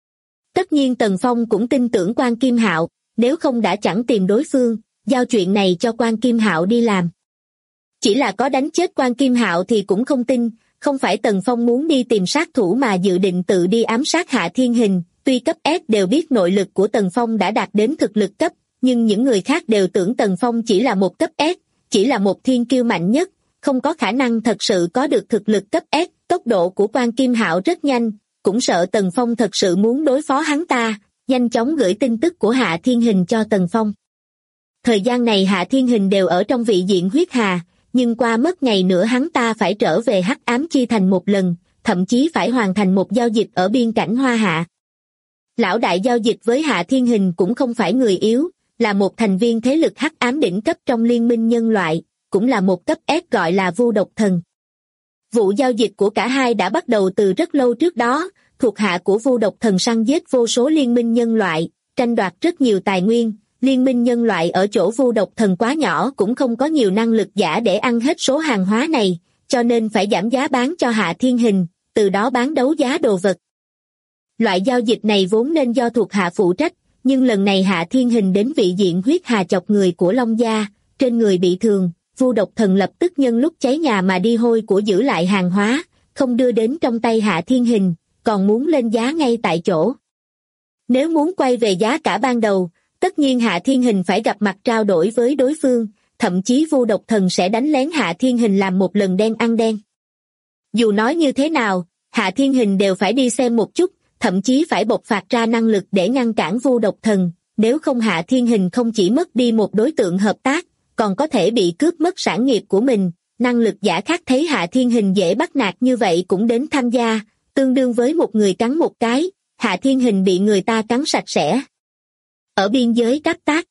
Tất nhiên Tần Phong cũng tin tưởng Quan Kim Hạo, nếu không đã chẳng tìm đối phương, giao chuyện này cho Quan Kim Hạo đi làm. Chỉ là có đánh chết Quan Kim Hạo thì cũng không tin, không phải Tần Phong muốn đi tìm sát thủ mà dự định tự đi ám sát Hạ Thiên Hình, tuy cấp S đều biết nội lực của Tần Phong đã đạt đến thực lực cấp, nhưng những người khác đều tưởng Tần Phong chỉ là một cấp S, chỉ là một thiên kiêu mạnh nhất, không có khả năng thật sự có được thực lực cấp S, tốc độ của Quan Kim Hạo rất nhanh, cũng sợ Tần Phong thật sự muốn đối phó hắn ta, nhanh chóng gửi tin tức của Hạ Thiên Hình cho Tần Phong. Thời gian này Hạ Thiên Hình đều ở trong vị diện huyết hà, nhưng qua mất ngày nữa hắn ta phải trở về Hắc Ám Chi Thành một lần, thậm chí phải hoàn thành một giao dịch ở biên cảnh Hoa Hạ. Lão đại giao dịch với Hạ Thiên Hình cũng không phải người yếu, là một thành viên thế lực Hắc Ám đỉnh cấp trong liên minh nhân loại, cũng là một cấp S gọi là Vu Độc Thần. Vụ giao dịch của cả hai đã bắt đầu từ rất lâu trước đó, thuộc hạ của Vu Độc Thần săn giết vô số liên minh nhân loại, tranh đoạt rất nhiều tài nguyên, liên minh nhân loại ở chỗ Vu Độc Thần quá nhỏ cũng không có nhiều năng lực giả để ăn hết số hàng hóa này, cho nên phải giảm giá bán cho Hạ Thiên Hình, từ đó bán đấu giá đồ vật. Loại giao dịch này vốn nên do thuộc hạ phụ trách, nhưng lần này Hạ Thiên Hình đến vị diện huyết hà chọc người của Long Gia, trên người bị thương, Vu Độc Thần lập tức nhân lúc cháy nhà mà đi hôi của giữ lại hàng hóa, không đưa đến trong tay Hạ Thiên Hình, còn muốn lên giá ngay tại chỗ. Nếu muốn quay về giá cả ban đầu, tất nhiên Hạ Thiên Hình phải gặp mặt trao đổi với đối phương, thậm chí Vu Độc Thần sẽ đánh lén Hạ Thiên Hình làm một lần đen ăn đen. Dù nói như thế nào, Hạ Thiên Hình đều phải đi xem một chút, thậm chí phải bộc phát ra năng lực để ngăn cản Vu Độc Thần, nếu không Hạ Thiên Hình không chỉ mất đi một đối tượng hợp tác, còn có thể bị cướp mất sản nghiệp của mình. Năng lực giả khác thấy Hạ Thiên Hình dễ bắt nạt như vậy cũng đến tham gia, tương đương với một người cắn một cái, Hạ Thiên Hình bị người ta cắn sạch sẽ. Ở biên giới Đáp Tác.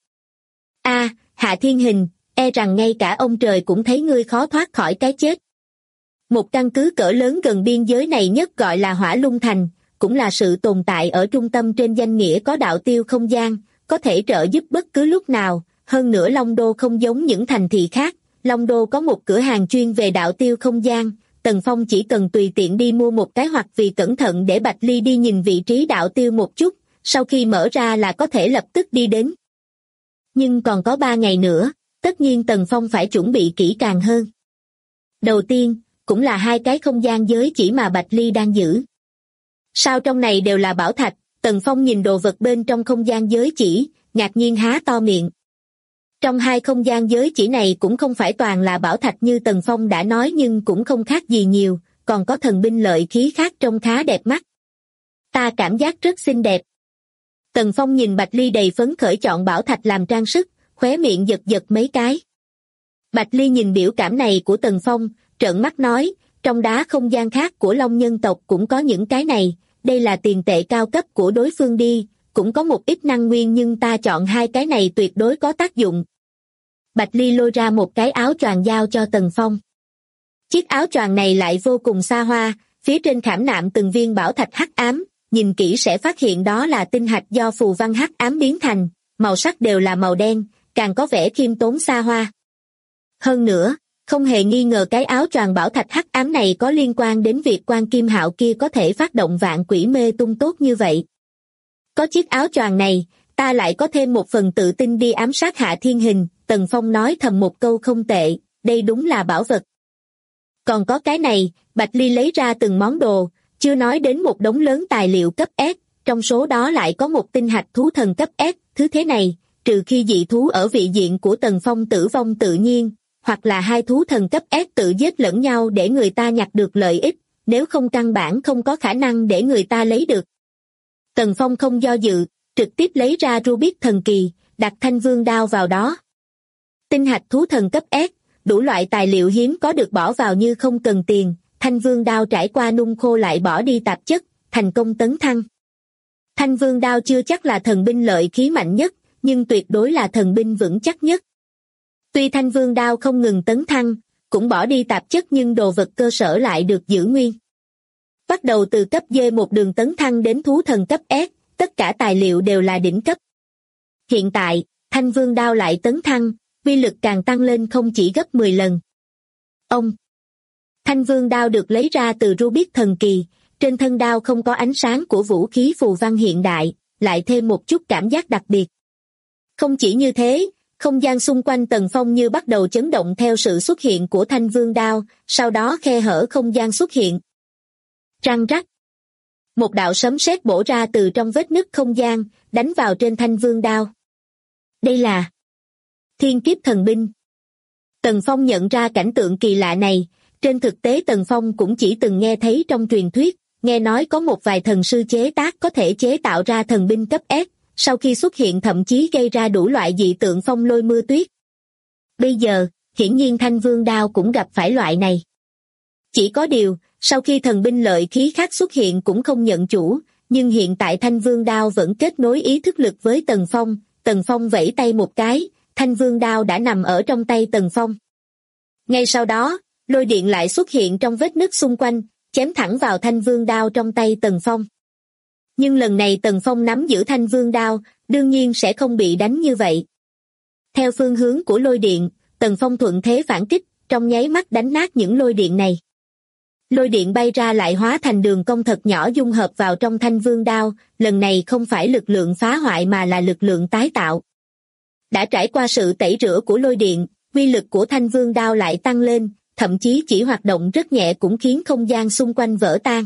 Hạ Thiên Hình, e rằng ngay cả ông trời cũng thấy ngươi khó thoát khỏi cái chết. Một căn cứ cỡ lớn gần biên giới này nhất gọi là Hỏa Lung Thành, cũng là sự tồn tại ở trung tâm trên danh nghĩa có đạo tiêu không gian, có thể trợ giúp bất cứ lúc nào, hơn nữa Long Đô không giống những thành thị khác, Long Đô có một cửa hàng chuyên về đạo tiêu không gian, Tần Phong chỉ cần tùy tiện đi mua một cái hoặc vì cẩn thận để Bạch Ly đi nhìn vị trí đạo tiêu một chút, sau khi mở ra là có thể lập tức đi đến. Nhưng còn có 3 ngày nữa, tất nhiên Tần Phong phải chuẩn bị kỹ càng hơn. Đầu tiên, cũng là 2 cái không gian giới chỉ mà Bạch Ly đang giữ. Sao trong này đều là bảo thạch? Tần Phong nhìn đồ vật bên trong không gian giới chỉ, ngạc nhiên há to miệng. Trong 2 không gian giới chỉ này cũng không phải toàn là bảo thạch như Tần Phong đã nói nhưng cũng không khác gì nhiều, còn có thần binh lợi khí khác trông khá đẹp mắt. Ta cảm giác rất xinh đẹp. Tần Phong nhìn Bạch Ly đầy phấn khởi chọn bảo thạch làm trang sức, khóe miệng giật giật mấy cái. Bạch Ly nhìn biểu cảm này của Tần Phong, trợn mắt nói, trong đá không gian khác của Long nhân tộc cũng có những cái này, đây là tiền tệ cao cấp của đối phương đi, cũng có một ít năng nguyên nhưng ta chọn hai cái này tuyệt đối có tác dụng. Bạch Ly lôi ra một cái áo choàng giao cho Tần Phong. Chiếc áo choàng này lại vô cùng xa hoa, phía trên khảm nạm từng viên bảo thạch hắc ám, nhìn kỹ sẽ phát hiện đó là tinh hạch do phù văn hắc ám biến thành, màu sắc đều là màu đen, càng có vẻ khiêm tốn xa hoa. Hơn nữa, không hề nghi ngờ cái áo choàng bảo thạch hắc ám này có liên quan đến việc Quan Kim Hạo kia có thể phát động vạn quỷ mê tung tốt như vậy. Có chiếc áo choàng này, ta lại có thêm một phần tự tin đi ám sát Hạ Thiên Hình, Tần Phong nói thầm một câu không tệ, đây đúng là bảo vật. Còn có cái này, Bạch Ly lấy ra từng món đồ, chưa nói đến một đống lớn tài liệu cấp S, trong số đó lại có một tinh hạch thú thần cấp S, thứ thế này, trừ khi dị thú ở vị diện của Tần Phong tử vong tự nhiên, hoặc là hai thú thần cấp S tự giết lẫn nhau để người ta nhặt được lợi ích, nếu không căn bản không có khả năng để người ta lấy được. Tần Phong không do dự, trực tiếp lấy ra Rubik thần kỳ, đặt Thanh Vương đao vào đó. Tinh hạch thú thần cấp S, đủ loại tài liệu hiếm có được bỏ vào như không cần tiền, Thanh Vương đao trải qua nung khô lại bỏ đi tạp chất, thành công tấn thăng. Thanh Vương đao chưa chắc là thần binh lợi khí mạnh nhất, nhưng tuyệt đối là thần binh vững chắc nhất. Tuy Thanh Vương đao không ngừng tấn thăng, cũng bỏ đi tạp chất nhưng đồ vật cơ sở lại được giữ nguyên. Bắt đầu từ cấp D1 đường tấn thăng đến thú thần cấp S, tất cả tài liệu đều là đỉnh cấp. Hiện tại, Thanh Vương đao lại tấn thăng, uy lực càng tăng lên không chỉ gấp 10 lần. Thanh Vương đao được lấy ra từ Rubik thần kỳ, trên thân đao không có ánh sáng của vũ khí phù văn hiện đại, lại thêm một chút cảm giác đặc biệt. Không chỉ như thế, không gian xung quanh Tần Phong như bắt đầu chấn động theo sự xuất hiện của Thanh Vương đao, sau đó khe hở không gian xuất hiện. Răng rắc. Một đạo sấm sét bổ ra từ trong vết nứt không gian, đánh vào trên Thanh Vương đao. Đây là thiên kiếp thần binh. Tần Phong nhận ra cảnh tượng kỳ lạ này, trên thực tế Tần Phong cũng chỉ từng nghe thấy trong truyền thuyết, nghe nói có một vài thần sư chế tác có thể chế tạo ra thần binh cấp S, sau khi xuất hiện thậm chí gây ra đủ loại dị tượng phong lôi mưa tuyết. Bây giờ, hiển nhiên Thanh Vương đao cũng gặp phải loại này. Chỉ có điều, sau khi thần binh lợi khí khác xuất hiện cũng không nhận chủ, nhưng hiện tại Thanh Vương đao vẫn kết nối ý thức lực với Tần Phong vẫy tay một cái, Thanh Vương đao đã nằm ở trong tay Tần Phong. Ngay sau đó, lôi điện lại xuất hiện trong vết nứt xung quanh, chém thẳng vào Thanh Vương đao trong tay Tần Phong. Nhưng lần này Tần Phong nắm giữ Thanh Vương đao, đương nhiên sẽ không bị đánh như vậy. Theo phương hướng của lôi điện, Tần Phong thuận thế phản kích, trong nháy mắt đánh nát những lôi điện này. Lôi điện bay ra lại hóa thành đường cong thật nhỏ dung hợp vào trong Thanh Vương đao, lần này không phải lực lượng phá hoại mà là lực lượng tái tạo. Đã trải qua sự tẩy rửa của lôi điện, uy lực của Thanh Vương đao lại tăng lên, thậm chí chỉ hoạt động rất nhẹ cũng khiến không gian xung quanh vỡ tan.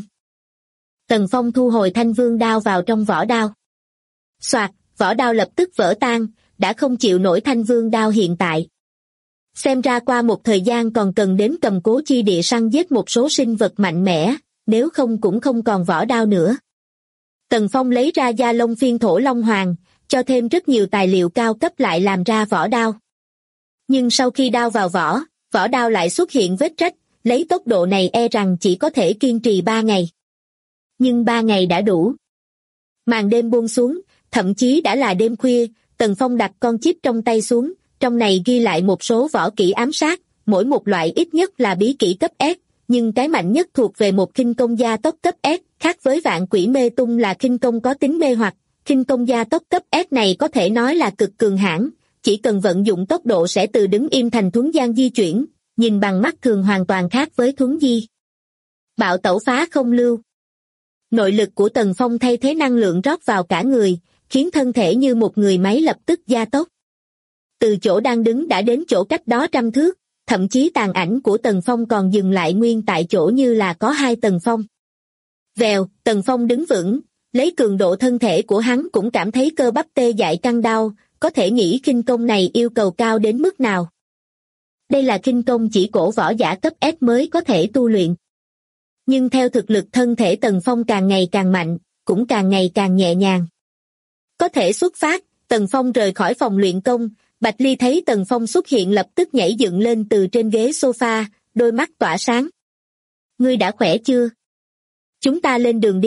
Tần Phong thu hồi Thanh Vương đao vào trong vỏ đao. Soạt, vỏ đao lập tức vỡ tan, đã không chịu nổi Thanh Vương đao hiện tại. Xem ra qua một thời gian còn cần đến Cầm Cố chi địa săn giết một số sinh vật mạnh mẽ, nếu không cũng không còn vỏ đao nữa. Tần Phong lấy ra da lông phiên thổ long hoàng, cho thêm rất nhiều tài liệu cao cấp lại làm ra vỏ đao. Nhưng sau khi đao vào vỏ đao lại xuất hiện vết rách, lấy tốc độ này e rằng chỉ có thể kiên trì 3 ngày. Nhưng 3 ngày đã đủ. Màn đêm buông xuống, thậm chí đã là đêm khuya, Tần Phong đặt con chip trong tay xuống, trong này ghi lại một số võ kỹ ám sát, mỗi một loại ít nhất là bí kỹ cấp S, nhưng cái mạnh nhất thuộc về một khinh công gia tốc cấp S, khác với vạn quỷ mê tung là khinh công có tính mê hoặc, khinh công gia tốc cấp S này có thể nói là cực cường hãn, chỉ cần vận dụng tốc độ sẽ từ đứng im thành thuấn gian di chuyển, nhìn bằng mắt thường hoàn toàn khác với thuấn di. Bạo tẩu phá không lưu. Nội lực của Tần Phong thay thế năng lượng rót vào cả người, khiến thân thể như một người máy lập tức gia tốc. Từ chỗ đang đứng đã đến chỗ cách đó 100 thước, thậm chí tàn ảnh của Tần Phong còn dừng lại nguyên tại chỗ như là có 2 Tần Phong. Vèo, Tần Phong đứng vững, lấy cường độ thân thể của hắn cũng cảm thấy cơ bắp tê dại căng đau, có thể nghĩ khinh công này yêu cầu cao đến mức nào. Đây là khinh công chỉ cổ võ giả cấp S mới có thể tu luyện. Nhưng theo thực lực thân thể Tần Phong càng ngày càng mạnh, cũng càng ngày càng nhẹ nhàng. Có thể xuất phát, Tần Phong rời khỏi phòng luyện công, Bạch Ly thấy Tần Phong xuất hiện lập tức nhảy dựng lên từ trên ghế sofa, đôi mắt tỏa sáng. Ngươi đã khỏe chưa? Chúng ta lên đường đi,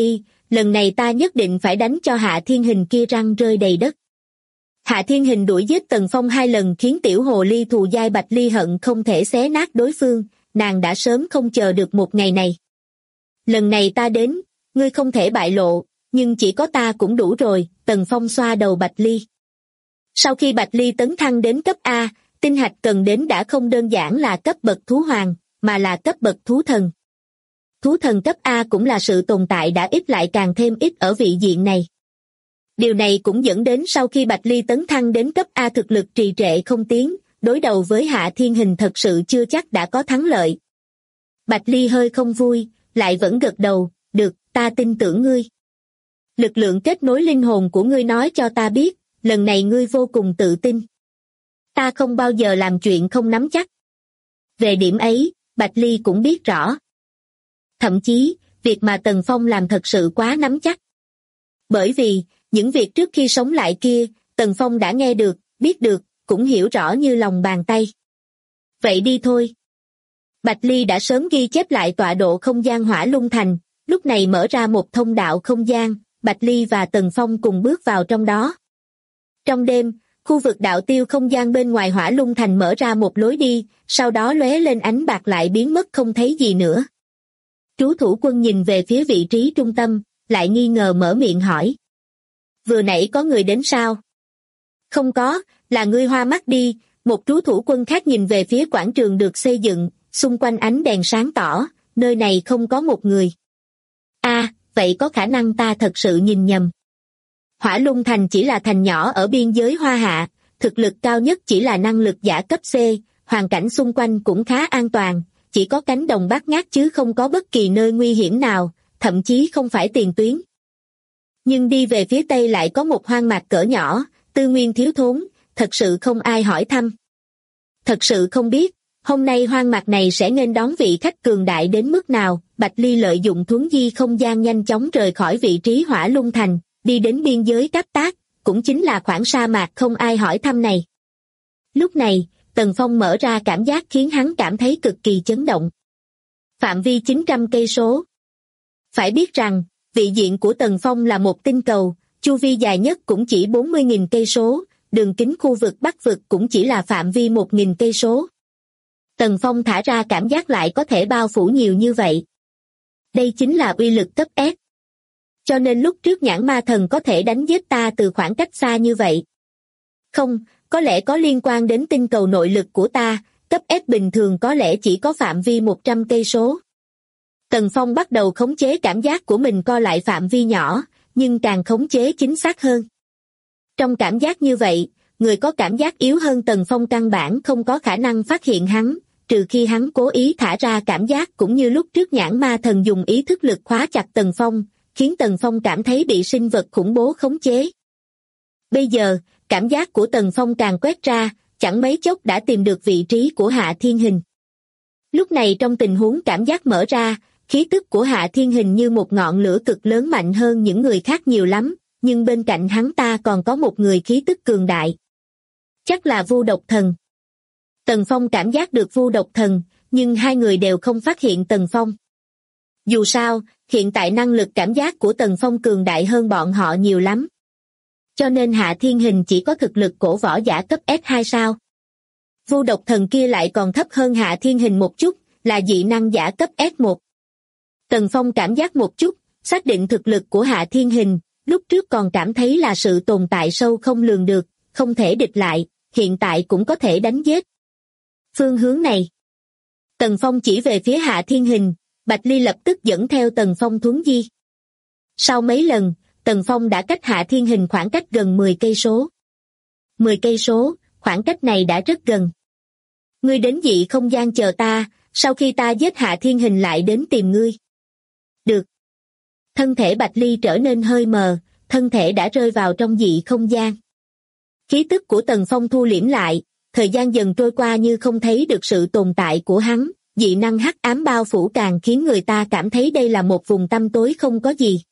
lần này ta nhất định phải đánh cho Hạ Thiên Hình kia răng rơi đầy đất. Hạ Thiên Hình đuổi giết Tần Phong 2 lần khiến tiểu hồ ly thù dai Bạch Ly hận không thể xé nát đối phương, nàng đã sớm không chờ được một ngày này. Lần này ta đến, ngươi không thể bại lộ, nhưng chỉ có ta cũng đủ rồi, Tần Phong xoa đầu Bạch Ly. Sau khi Bạch Ly tấn thăng đến cấp A, tinh hạch cần đến đã không đơn giản là cấp bậc thú hoàng, mà là cấp bậc thú thần. Thú thần cấp A cũng là sự tồn tại đã ít lại càng thêm ít ở vị diện này. Điều này cũng dẫn đến sau khi Bạch Ly tấn thăng đến cấp A thực lực trì trệ không tiến, đối đầu với Hạ Thiên Hình thật sự chưa chắc đã có thắng lợi. Bạch Ly hơi không vui, lại vẫn gật đầu, được, ta tin tưởng ngươi. Lực lượng kết nối linh hồn của ngươi nói cho ta biết, lần này ngươi vô cùng tự tin. Ta không bao giờ làm chuyện không nắm chắc. Về điểm ấy, Bạch Ly cũng biết rõ. Thậm chí, việc mà Tần Phong làm thật sự quá nắm chắc. Bởi vì, những việc trước khi sống lại kia, Tần Phong đã nghe được, biết được, cũng hiểu rõ như lòng bàn tay. Vậy đi thôi. Bạch Ly đã sớm ghi chép lại tọa độ không gian Hỏa Lung Thành, lúc này mở ra một thông đạo không gian, Bạch Ly và Tần Phong cùng bước vào trong đó. Trong đêm, khu vực đạo tiêu không gian bên ngoài Hỏa Lung Thành mở ra một lối đi, sau đó lóe lên ánh bạc lại biến mất không thấy gì nữa. Trú thủ quân nhìn về phía vị trí trung tâm, lại nghi ngờ mở miệng hỏi. Vừa nãy có người đến sao? Không có, là ngươi hoa mắt đi, một trú thủ quân khác nhìn về phía quảng trường được xây dựng, xung quanh ánh đèn sáng tỏ, nơi này không có một người. Vậy có khả năng ta thật sự nhìn nhầm. Hỏa Lung Thành chỉ là thành nhỏ ở biên giới Hoa Hạ, thực lực cao nhất chỉ là năng lực giả cấp C, hoàn cảnh xung quanh cũng khá an toàn, chỉ có cánh đồng bát ngát chứ không có bất kỳ nơi nguy hiểm nào, thậm chí không phải tiền tuyến. Nhưng đi về phía Tây lại có một hoang mạc cỡ nhỏ, tư nguyên thiếu thốn, thật sự không ai hỏi thăm. Thật sự không biết, hôm nay hoang mạc này sẽ nghênh đón vị khách cường đại đến mức nào. Bạch Ly lợi dụng thuấn di không gian nhanh chóng rời khỏi vị trí Hỏa Lung Thành, đi đến biên giới Cáp Tác, cũng chính là khoảng sa mạc không ai hỏi thăm này. Lúc này, Tần Phong mở ra cảm giác khiến hắn cảm thấy cực kỳ chấn động. Phạm vi 900 cây số. Phải biết rằng, vị diện của Tần Phong là một tinh cầu, chu vi dài nhất cũng chỉ 40.000 cây số, đường kính khu vực Bắc vực cũng chỉ là phạm vi 1.000 cây số. Tần Phong thả ra cảm giác lại có thể bao phủ nhiều như vậy. Đây chính là uy lực cấp S. Cho nên lúc trước Nhãn Ma Thần có thể đánh giết ta từ khoảng cách xa như vậy. Không, có lẽ có liên quan đến tinh cầu nội lực của ta, cấp S bình thường có lẽ chỉ có phạm vi 100 cây số. Tần Phong bắt đầu khống chế cảm giác của mình co lại phạm vi nhỏ, nhưng càng khống chế chính xác hơn. Trong cảm giác như vậy, người có cảm giác yếu hơn Tần Phong căn bản không có khả năng phát hiện hắn, trừ khi hắn cố ý thả ra cảm giác cũng như lúc trước Nhãn Ma Thần dùng ý thức lực khóa chặt Tần Phong, khiến Tần Phong cảm thấy bị sinh vật khủng bố khống chế. Bây giờ, cảm giác của Tần Phong càng quét ra, chẳng mấy chốc đã tìm được vị trí của Hạ Thiên Hình. Lúc này trong tình huống cảm giác mở ra, khí tức của Hạ Thiên Hình như một ngọn lửa cực lớn mạnh hơn những người khác nhiều lắm, nhưng bên cạnh hắn ta còn có một người khí tức cường đại. Chắc là Vu Độc Thần. Tần Phong cảm giác được Vu Độc Thần, nhưng hai người đều không phát hiện Tần Phong. Dù sao, hiện tại năng lực cảm giác của Tần Phong cường đại hơn bọn họ nhiều lắm. Cho nên Hạ Thiên Hình chỉ có thực lực cổ võ giả cấp S2 sao. Vu Độc Thần kia lại còn thấp hơn Hạ Thiên Hình một chút, là dị năng giả cấp S1. Tần Phong cảm giác một chút, xác định thực lực của Hạ Thiên Hình, lúc trước còn cảm thấy là sự tồn tại sâu không lường được, không thể địch lại, hiện tại cũng có thể đánh giết. Phương hướng này. Tần Phong chỉ về phía Hạ Thiên Hình, Bạch Ly lập tức dẫn theo Tần Phong thuấn di. Sau mấy lần, Tần Phong đã cách Hạ Thiên Hình khoảng cách gần 10 cây số. 10 cây số, khoảng cách này đã rất gần. Ngươi đến dị không gian chờ ta, sau khi ta giết Hạ Thiên Hình lại đến tìm ngươi. Được. Thân thể Bạch Ly trở nên hơi mờ, thân thể đã rơi vào trong dị không gian. Khí tức của Tần Phong thu liễm lại, thời gian dần trôi qua như không thấy được sự tồn tại của hắn, dị năng hắc ám bao phủ càng khiến người ta cảm thấy đây là một vùng tăm tối không có gì.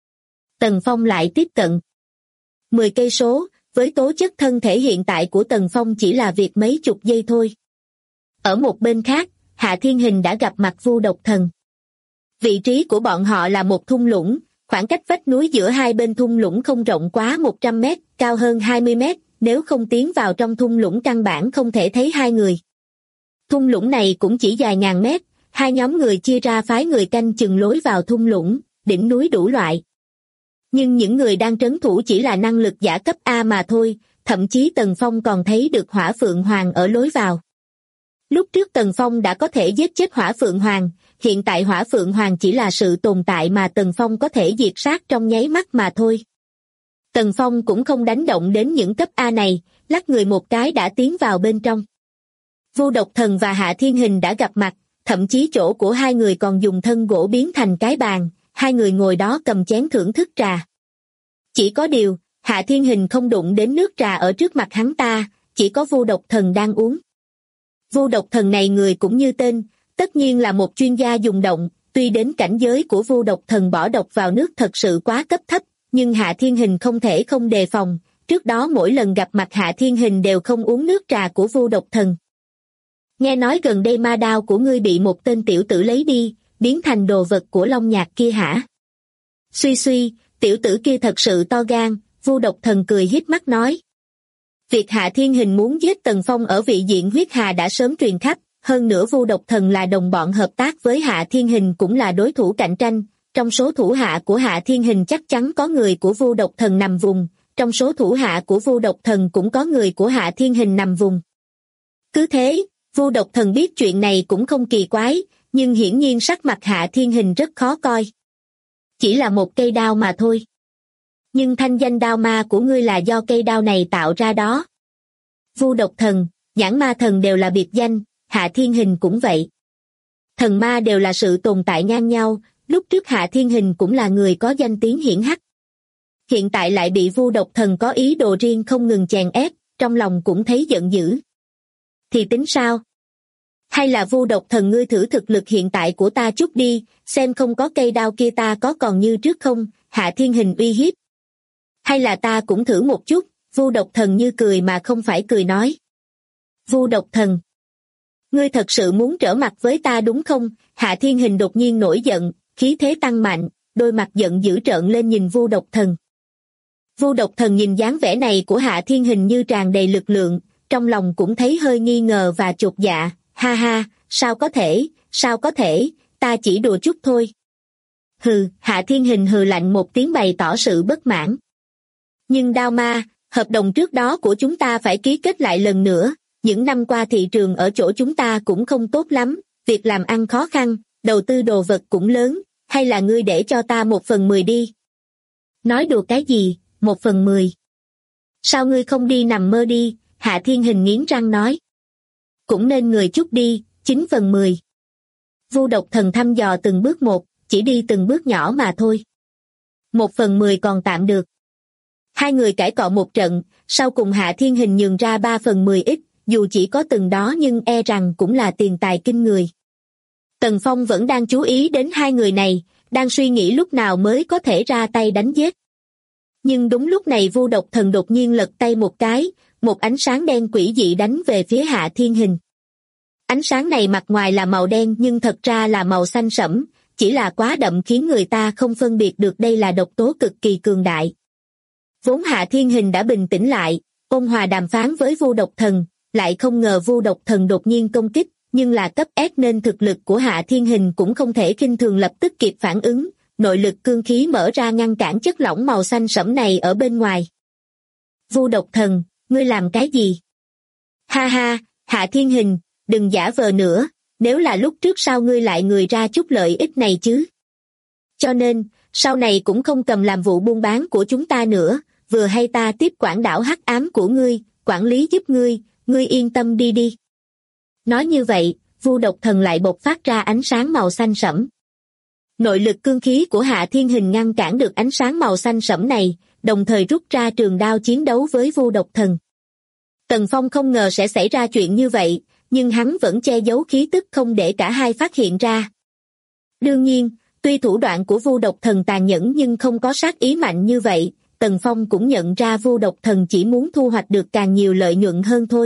Tần Phong lại tiếp cận. 10 cây số, với tố chất thân thể hiện tại của Tần Phong chỉ là việc mấy chục giây thôi. Ở một bên khác, Hạ Thiên Hình đã gặp mặt Vu Độc Thần. Vị trí của bọn họ là một thung lũng, Khoảng cách vách núi giữa hai bên thung lũng không rộng quá 100 mét, cao hơn 20 mét, nếu không tiến vào trong thung lũng căn bản không thể thấy hai người. Thung lũng này cũng chỉ dài ngàn mét, hai nhóm người chia ra phái người canh chừng lối vào thung lũng, đỉnh núi đủ loại. Nhưng những người đang trấn thủ chỉ là năng lực giả cấp A mà thôi, thậm chí Tần Phong còn thấy được Hỏa Phượng Hoàng ở lối vào. Lúc trước Tần Phong đã có thể giết chết Hỏa Phượng Hoàng, hiện tại Hỏa Phượng Hoàng chỉ là sự tồn tại mà Tần Phong có thể diệt sát trong nháy mắt mà thôi. Tần Phong cũng không đánh động đến những cấp A này, lắc người một cái đã tiến vào bên trong. Vu Độc Thần và Hạ Thiên Hình đã gặp mặt, thậm chí chỗ của hai người còn dùng thân gỗ biến thành cái bàn, hai người ngồi đó cầm chén thưởng thức trà. Chỉ có điều, Hạ Thiên Hình không đụng đến nước trà ở trước mặt hắn ta, chỉ có Vu Độc Thần đang uống. Vu Độc Thần này người cũng như tên, tất nhiên là một chuyên gia dùng động, tuy đến cảnh giới của Vu Độc Thần bỏ độc vào nước thật sự quá cấp thấp, nhưng Hạ Thiên Hình không thể không đề phòng, trước đó mỗi lần gặp mặt Hạ Thiên Hình đều không uống nước trà của Vu Độc Thần. Nghe nói gần đây ma đao của ngươi bị một tên tiểu tử lấy đi, biến thành đồ vật của Long Nhạc kia hả? Suy suy, tiểu tử kia thật sự to gan, Vu Độc Thần cười híp mắt nói. Việc Hạ Thiên Hình muốn giết Tần Phong ở vị diện huyết hà đã sớm truyền khắp, hơn nữa Vu Độc Thần là đồng bọn hợp tác với Hạ Thiên Hình cũng là đối thủ cạnh tranh, trong số thủ hạ của Hạ Thiên Hình chắc chắn có người của Vu Độc Thần nằm vùng, trong số thủ hạ của Vu Độc Thần cũng có người của Hạ Thiên Hình nằm vùng. Cứ thế, Vu Độc Thần biết chuyện này cũng không kỳ quái, nhưng hiển nhiên sắc mặt Hạ Thiên Hình rất khó coi. Chỉ là một cây đao mà thôi. Nhưng thanh danh đao ma của ngươi là do cây đao này tạo ra đó. Vu Độc Thần, Nhãn Ma Thần đều là biệt danh, Hạ Thiên Hình cũng vậy. Thần ma đều là sự tồn tại ngang nhau, lúc trước Hạ Thiên Hình cũng là người có danh tiếng hiển hách. Hiện tại lại bị Vu Độc Thần có ý đồ riêng không ngừng chèn ép, trong lòng cũng thấy giận dữ. Thì tính sao? Hay là Vu Độc Thần ngươi thử thực lực hiện tại của ta chút đi, xem không có cây đao kia ta có còn như trước không, Hạ Thiên Hình uy hiếp. Hay là ta cũng thử một chút, Vu Độc Thần như cười mà không phải cười nói. Vu Độc Thần, ngươi thật sự muốn trở mặt với ta đúng không? Hạ Thiên Hình đột nhiên nổi giận, khí thế tăng mạnh, đôi mặt giận dữ trợn lên nhìn Vu Độc Thần. Vu Độc Thần nhìn dáng vẻ này của Hạ Thiên Hình như tràn đầy lực lượng, trong lòng cũng thấy hơi nghi ngờ và chột dạ, ha ha, sao có thể, ta chỉ đùa chút thôi. Hừ, Hạ Thiên Hình hừ lạnh một tiếng bày tỏ sự bất mãn. Nhưng Đao Ma, hợp đồng trước đó của chúng ta phải ký kết lại lần nữa, những năm qua thị trường ở chỗ chúng ta cũng không tốt lắm, việc làm ăn khó khăn, đầu tư đồ vật cũng lớn, hay là ngươi để cho ta 1/10 đi. Nói đùa cái gì, 1/10? Sao ngươi không đi nằm mơ đi, Hạ Thiên Hình nghiến răng nói. Cũng nên người chút đi, 9/10. Vu Độc Thần thăm dò từng bước một, chỉ đi từng bước nhỏ mà thôi. 1/10 còn tạm được. Hai người cãi cọ một trận, sau cùng Hạ Thiên Hình nhường ra 3/10 ít, dù chỉ có từng đó nhưng e rằng cũng là tiền tài kinh người. Tần Phong vẫn đang chú ý đến hai người này, đang suy nghĩ lúc nào mới có thể ra tay đánh giết. Nhưng đúng lúc này Vu Độc Thần đột nhiên lật tay một cái, một ánh sáng đen quỷ dị đánh về phía Hạ Thiên Hình. Ánh sáng này mặt ngoài là màu đen nhưng thật ra là màu xanh sẫm, chỉ là quá đậm khiến người ta không phân biệt được đây là độc tố cực kỳ cường đại. Vốn Hạ Thiên Hình đã bình tĩnh lại, ôn hòa đàm phán với Vu Độc Thần, lại không ngờ Vu Độc Thần đột nhiên công kích, nhưng là cấp S nên thực lực của Hạ Thiên Hình cũng không thể khinh thường, lập tức kịp phản ứng, nội lực cương khí mở ra ngăn cản chất lỏng màu xanh sẫm này ở bên ngoài. Vu Độc Thần, ngươi làm cái gì? Ha ha, Hạ Thiên Hình, đừng giả vờ nữa, nếu là lúc trước sao ngươi lại người ra chút lợi ích này chứ? Cho nên, sau này cũng không cầm làm vụ buôn bán của chúng ta nữa, vừa hay ta tiếp quản đảo hắc ám của ngươi, quản lý giúp ngươi yên tâm đi đi. Nói như vậy, Vu Độc Thần lại bộc phát ra ánh sáng màu xanh sẫm. Nội lực cương khí của Hạ Thiên Hình ngăn cản được ánh sáng màu xanh sẫm này, đồng thời rút ra trường đao chiến đấu với Vu Độc Thần. Tần Phong không ngờ sẽ xảy ra chuyện như vậy, nhưng hắn vẫn che giấu khí tức không để cả hai phát hiện ra. Đương nhiên, tuy thủ đoạn của Vu Độc Thần tàn nhẫn nhưng không có sát ý mạnh như vậy, Tần Phong cũng nhận ra Vu Độc Thần chỉ muốn thu hoạch được càng nhiều lợi nhuận hơn thôi.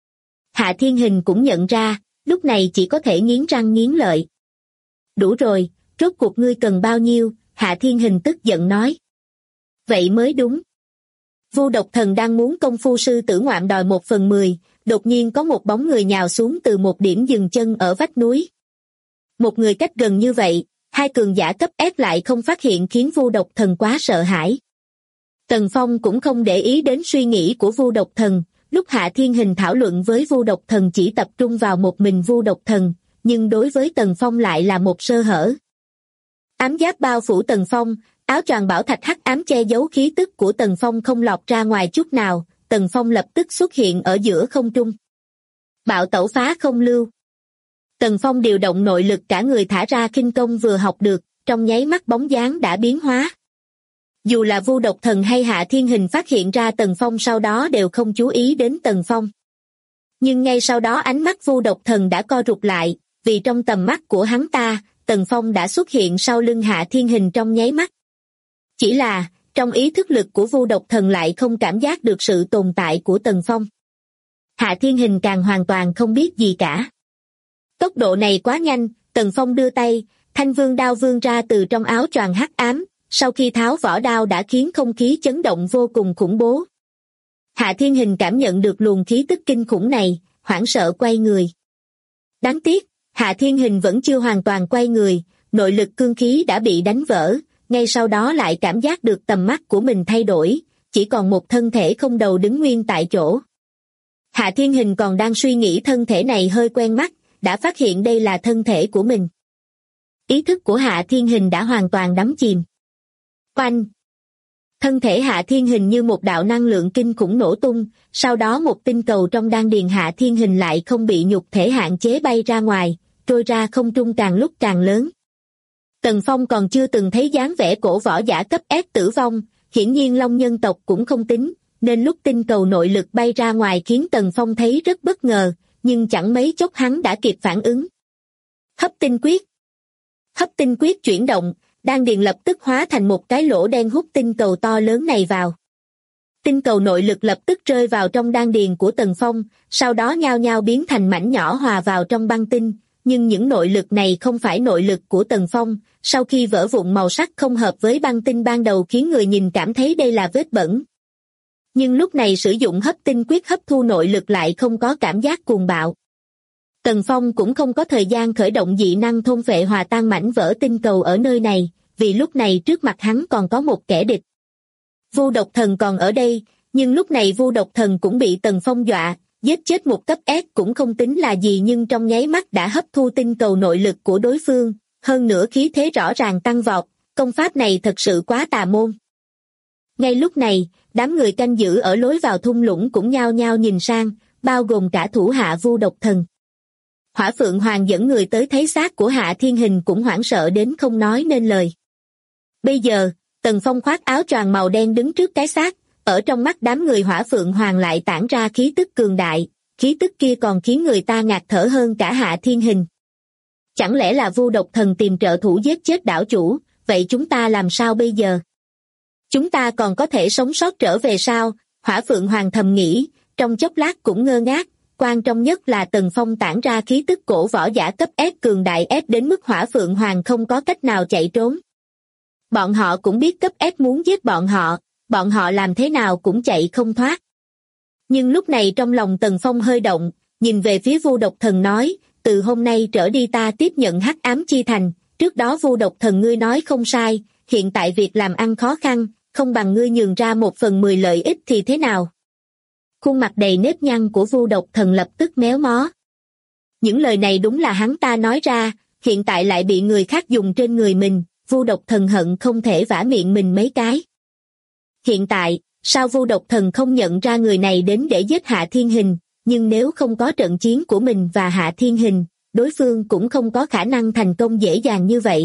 Hạ Thiên Hình cũng nhận ra, lúc này chỉ có thể nghiến răng nghiến lợi. Đủ rồi, rốt cuộc ngươi cần bao nhiêu, Hạ Thiên Hình tức giận nói. Vậy mới đúng. Vu Độc Thần đang muốn công phu sư tử ngoạm đòi 1/10, đột nhiên có một bóng người nhào xuống từ một điểm dừng chân ở vách núi. Một người cách gần như vậy, hai cường giả cấp S lại không phát hiện khiến Vu Độc Thần quá sợ hãi. Tần Phong cũng không để ý đến suy nghĩ của Vu Độc Thần, lúc Hạ Thiên Hình thảo luận với Vu Độc Thần chỉ tập trung vào một mình Vu Độc Thần, nhưng đối với Tần Phong lại là một sơ hở. Ám giáp bao phủ Tần Phong, áo choàng bảo thạch hắc ám che giấu khí tức của Tần Phong không lọt ra ngoài chút nào, Tần Phong lập tức xuất hiện ở giữa không trung. Bạo tẩu phá không lưu. Tần Phong điều động nội lực cả người thả ra khinh công vừa học được, trong nháy mắt bóng dáng đã biến hóa. Dù là Vu Độc Thần hay Hạ Thiên Hình phát hiện ra Tần Phong sau đó đều không chú ý đến Tần Phong. Nhưng ngay sau đó ánh mắt Vu Độc Thần đã co rụt lại, vì trong tầm mắt của hắn ta, Tần Phong đã xuất hiện sau lưng Hạ Thiên Hình trong nháy mắt. Chỉ là, trong ý thức lực của Vu Độc Thần lại không cảm giác được sự tồn tại của Tần Phong. Hạ Thiên Hình càng hoàn toàn không biết gì cả. Tốc độ này quá nhanh, Tần Phong đưa tay, thanh vương đao vươn ra từ trong áo choàng hắc ám, sau khi tháo vỏ đao đã khiến không khí chấn động vô cùng khủng bố. Hạ Thiên Hình cảm nhận được luồng khí tức kinh khủng này, hoảng sợ quay người. Đáng tiếc, Hạ Thiên Hình vẫn chưa hoàn toàn quay người, nội lực cương khí đã bị đánh vỡ, ngay sau đó lại cảm giác được tầm mắt của mình thay đổi, chỉ còn một thân thể không đầu đứng nguyên tại chỗ. Hạ Thiên Hình còn đang suy nghĩ thân thể này hơi quen mắt, đã phát hiện đây là thân thể của mình. Ý thức của Hạ Thiên Hình đã hoàn toàn đắm chìm. Oanh! Thân thể Hạ Thiên Hình như một đạo năng lượng kinh khủng nổ tung, sau đó một tinh cầu trong đan điền Hạ Thiên Hình lại không bị nhục thể hạn chế bay ra ngoài, trôi ra không trung càng lúc càng lớn. Tần Phong còn chưa từng thấy dáng vẻ cổ võ giả cấp S tử vong, hiển nhiên Long nhân tộc cũng không tính, nên lúc tinh cầu nội lực bay ra ngoài khiến Tần Phong thấy rất bất ngờ, nhưng chẳng mấy chốc hắn đã kịp phản ứng. Hấp tinh quyết. Hấp tinh quyết chuyển động, đan điền lập tức hóa thành một cái lỗ đen hút tinh cầu to lớn này vào. Tinh cầu nội lực lập tức rơi vào trong đan điền của Tần Phong, sau đó nhao nhao biến thành mảnh nhỏ hòa vào trong băng tinh, nhưng những nội lực này không phải nội lực của Tần Phong, sau khi vỡ vụn màu sắc không hợp với băng tinh ban đầu khiến người nhìn cảm thấy đây là vết bẩn. Nhưng lúc này sử dụng hấp tinh quyết hấp thu nội lực lại không có cảm giác cuồng bạo. Tần Phong cũng không có thời gian khởi động dị năng thôn phệ hòa tan mảnh vỡ tinh cầu ở nơi này, vì lúc này trước mặt hắn còn có một kẻ địch. Vu Độc Thần còn ở đây, nhưng lúc này Vu Độc Thần cũng bị Tần Phong dọa, giết chết một cấp S cũng không tính là gì nhưng trong nháy mắt đã hấp thu tinh cầu nội lực của đối phương, hơn nữa khí thế rõ ràng tăng vọt, công pháp này thật sự quá tà môn. Ngay lúc này, đám người canh giữ ở lối vào thung lũng cũng nhao nhao nhìn sang, bao gồm cả thủ hạ Vu Độc Thần. Hỏa Phượng Hoàng dẫn người tới thấy xác của Hạ Thiên Hình cũng hoảng sợ đến không nói nên lời. Bây giờ, Tần Phong khoác áo choàng màu đen đứng trước cái xác, ở trong mắt đám người Hỏa Phượng Hoàng lại tản ra khí tức cường đại, khí tức kia còn khiến người ta ngạt thở hơn cả Hạ Thiên Hình. Chẳng lẽ là Vu Độc Thần tìm trợ thủ giết chết đảo chủ, vậy chúng ta làm sao bây giờ? Chúng ta còn có thể sống sót trở về sao? Hỏa Phượng Hoàng thầm nghĩ, trong chốc lát cũng ngơ ngác, quan trọng nhất là Tần Phong tản ra khí tức cổ võ giả cấp S cường đại ép đến mức Hỏa Phượng Hoàng không có cách nào chạy trốn. Bọn họ cũng biết cấp S muốn giết bọn họ làm thế nào cũng chạy không thoát. Nhưng lúc này trong lòng Tần Phong hơi động, nhìn về phía Vu Độc Thần nói, từ hôm nay trở đi ta tiếp nhận Hắc Ám Chi Thành, trước đó Vu Độc Thần ngươi nói không sai, hiện tại việc làm ăn khó khăn, không bằng ngươi nhường ra 1/10 lợi ích thì thế nào? Khuôn mặt đầy nếp nhăn của Vu Độc Thần lập tức méo mó. Những lời này đúng là hắn ta nói ra, hiện tại lại bị người khác dùng trên người mình, Vu Độc Thần hận không thể vả miệng mình mấy cái. Hiện tại, sao Vu Độc Thần không nhận ra người này đến để giết Hạ Thiên Hình, nhưng nếu không có trận chiến của mình và Hạ Thiên Hình, đối phương cũng không có khả năng thành công dễ dàng như vậy.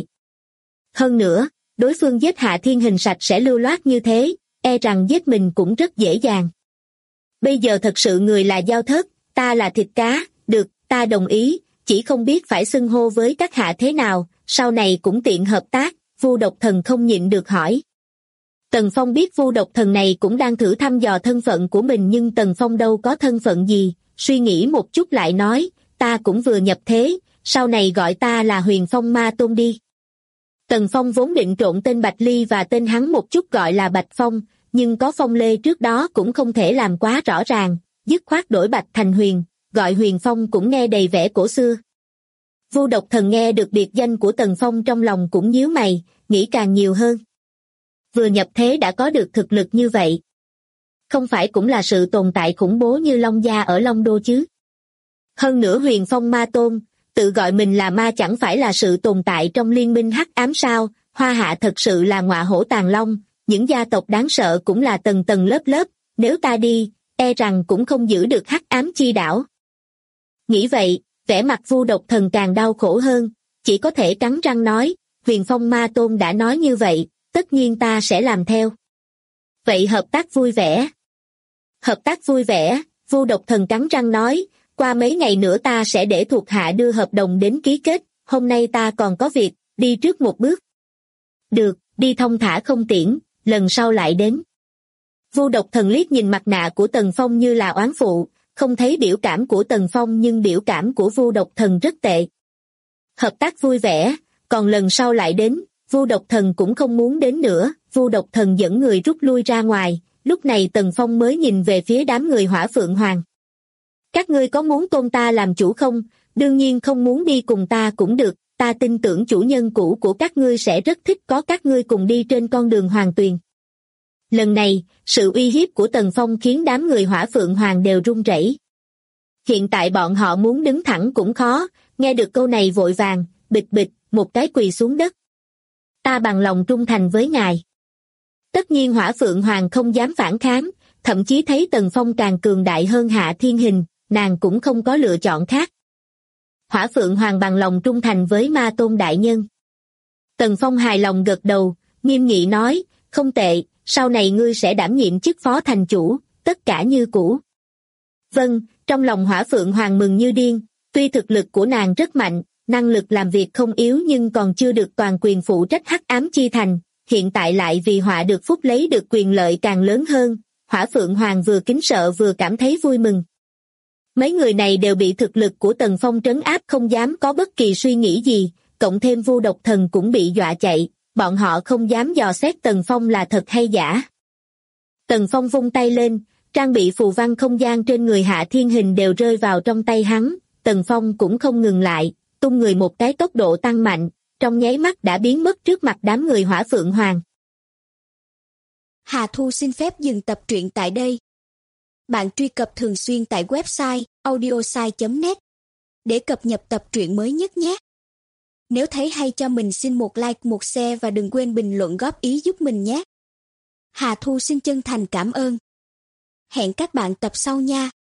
Hơn nữa, đối phương giết Hạ Thiên Hình sạch sẽ lưu loát như thế, e rằng giết mình cũng rất dễ dàng. Bây giờ thật sự người là Giao Thất, ta là thịt cá, được, ta đồng ý, chỉ không biết phải xưng hô với các hạ thế nào, sau này cũng tiện hợp tác, Vu Độc Thần không nhịn được hỏi. Tần Phong biết Vu Độc Thần này cũng đang thử thăm dò thân phận của mình nhưng Tần Phong đâu có thân phận gì, suy nghĩ một chút lại nói, ta cũng vừa nhập thế, sau này gọi ta là Huyền Phong Ma Tôn đi. Tần Phong vốn định trộn tên Bạch Ly và tên hắn một chút gọi là Bạch Phong, nhưng có Phong Lê trước đó cũng không thể làm quá rõ ràng, dứt khoát đổi Bạch thành Huyền, gọi Huyền Phong cũng nghe đầy vẻ cổ xưa. Vu Độc Thần nghe được biệt danh của Tần Phong trong lòng cũng nhíu mày, nghĩ càng nhiều hơn. Vừa nhập thế đã có được thực lực như vậy. Không phải cũng là sự tồn tại khủng bố như Long Gia ở Long Đô chứ. Hơn nữa Huyền Phong ma tôn, tự gọi mình là ma chẳng phải là sự tồn tại trong liên minh hắc ám sao, Hoa Hạ thật sự là ngọa hổ tàng long, những gia tộc đáng sợ cũng là tầng tầng lớp lớp, nếu ta đi, e rằng cũng không giữ được hắc ám chi đảo. Nghĩ vậy, vẻ mặt Vu Độc Thần càng đau khổ hơn, chỉ có thể cắn răng nói, Huyền Phong ma tôn đã nói như vậy, tất nhiên ta sẽ làm theo. Vậy hợp tác vui vẻ. Hợp tác vui vẻ, Vu Độc Thần cắn răng nói, qua mấy ngày nữa ta sẽ để thuộc hạ đưa hợp đồng đến ký kết, hôm nay ta còn có việc, đi trước một bước. Được, đi thong thả không tiễn, lần sau lại đến. Vu Độc Thần liếc nhìn mặt nạ của Tần Phong như là oán phụ, không thấy biểu cảm của Tần Phong nhưng biểu cảm của Vu Độc Thần rất tệ. Hợp tác vui vẻ, còn lần sau lại đến, Vu Độc Thần cũng không muốn đến nữa, Vu Độc Thần dẫn người rút lui ra ngoài, lúc này Tần Phong mới nhìn về phía đám người Hỏa Phượng Hoàng. Các ngươi có muốn tôn ta làm chủ không? Đương nhiên không muốn đi cùng ta cũng được, ta tin tưởng chủ nhân cũ của các ngươi sẽ rất thích có các ngươi cùng đi trên con đường Hoàng Tuyền. Lần này, sự uy hiếp của Tần Phong khiến đám người Hỏa Phượng Hoàng đều run rẩy. Hiện tại bọn họ muốn đứng thẳng cũng khó, nghe được câu này vội vàng, bịch bịch, một cái quỳ xuống đất. Ta bằng lòng trung thành với ngài. Tất nhiên Hỏa Phượng Hoàng không dám phản kháng, thậm chí thấy Tần Phong càng cường đại hơn Hạ Thiên Hình, nàng cũng không có lựa chọn khác. Hỏa Phượng Hoàng bằng lòng trung thành với Ma Tôn đại nhân. Tần Phong hài lòng gật đầu, nghiêm nghị nói, không tệ, sau này ngươi sẽ đảm nhiệm chức phó thành chủ, tất cả như cũ. Vâng, trong lòng Hỏa Phượng Hoàng mừng như điên, tuy thực lực của nàng rất mạnh, năng lực làm việc không yếu nhưng còn chưa được toàn quyền phụ trách hắc ám chi thành, hiện tại lại vì họa được phúc lấy được quyền lợi càng lớn hơn, Hỏa Phượng Hoàng vừa kính sợ vừa cảm thấy vui mừng. Mấy người này đều bị thực lực của Tần Phong trấn áp không dám có bất kỳ suy nghĩ gì, cộng thêm Vu Độc Thần cũng bị dọa chạy, bọn họ không dám dò xét Tần Phong là thật hay giả. Tần Phong vung tay lên, trang bị phù văn không gian trên người Hạ Thiên Hình đều rơi vào trong tay hắn, Tần Phong cũng không ngừng lại, tung người một cái tốc độ tăng mạnh, trong nháy mắt đã biến mất trước mặt đám người Hỏa Phượng Hoàng. Hà Thu xin phép dừng tập truyện tại đây. Bạn truy cập thường xuyên tại website audiosai.net để cập nhật tập truyện mới nhất nhé. Nếu thấy hay cho mình xin một like, một share và đừng quên bình luận góp ý giúp mình nhé. Hà Thu xin chân thành cảm ơn. Hẹn các bạn tập sau nha.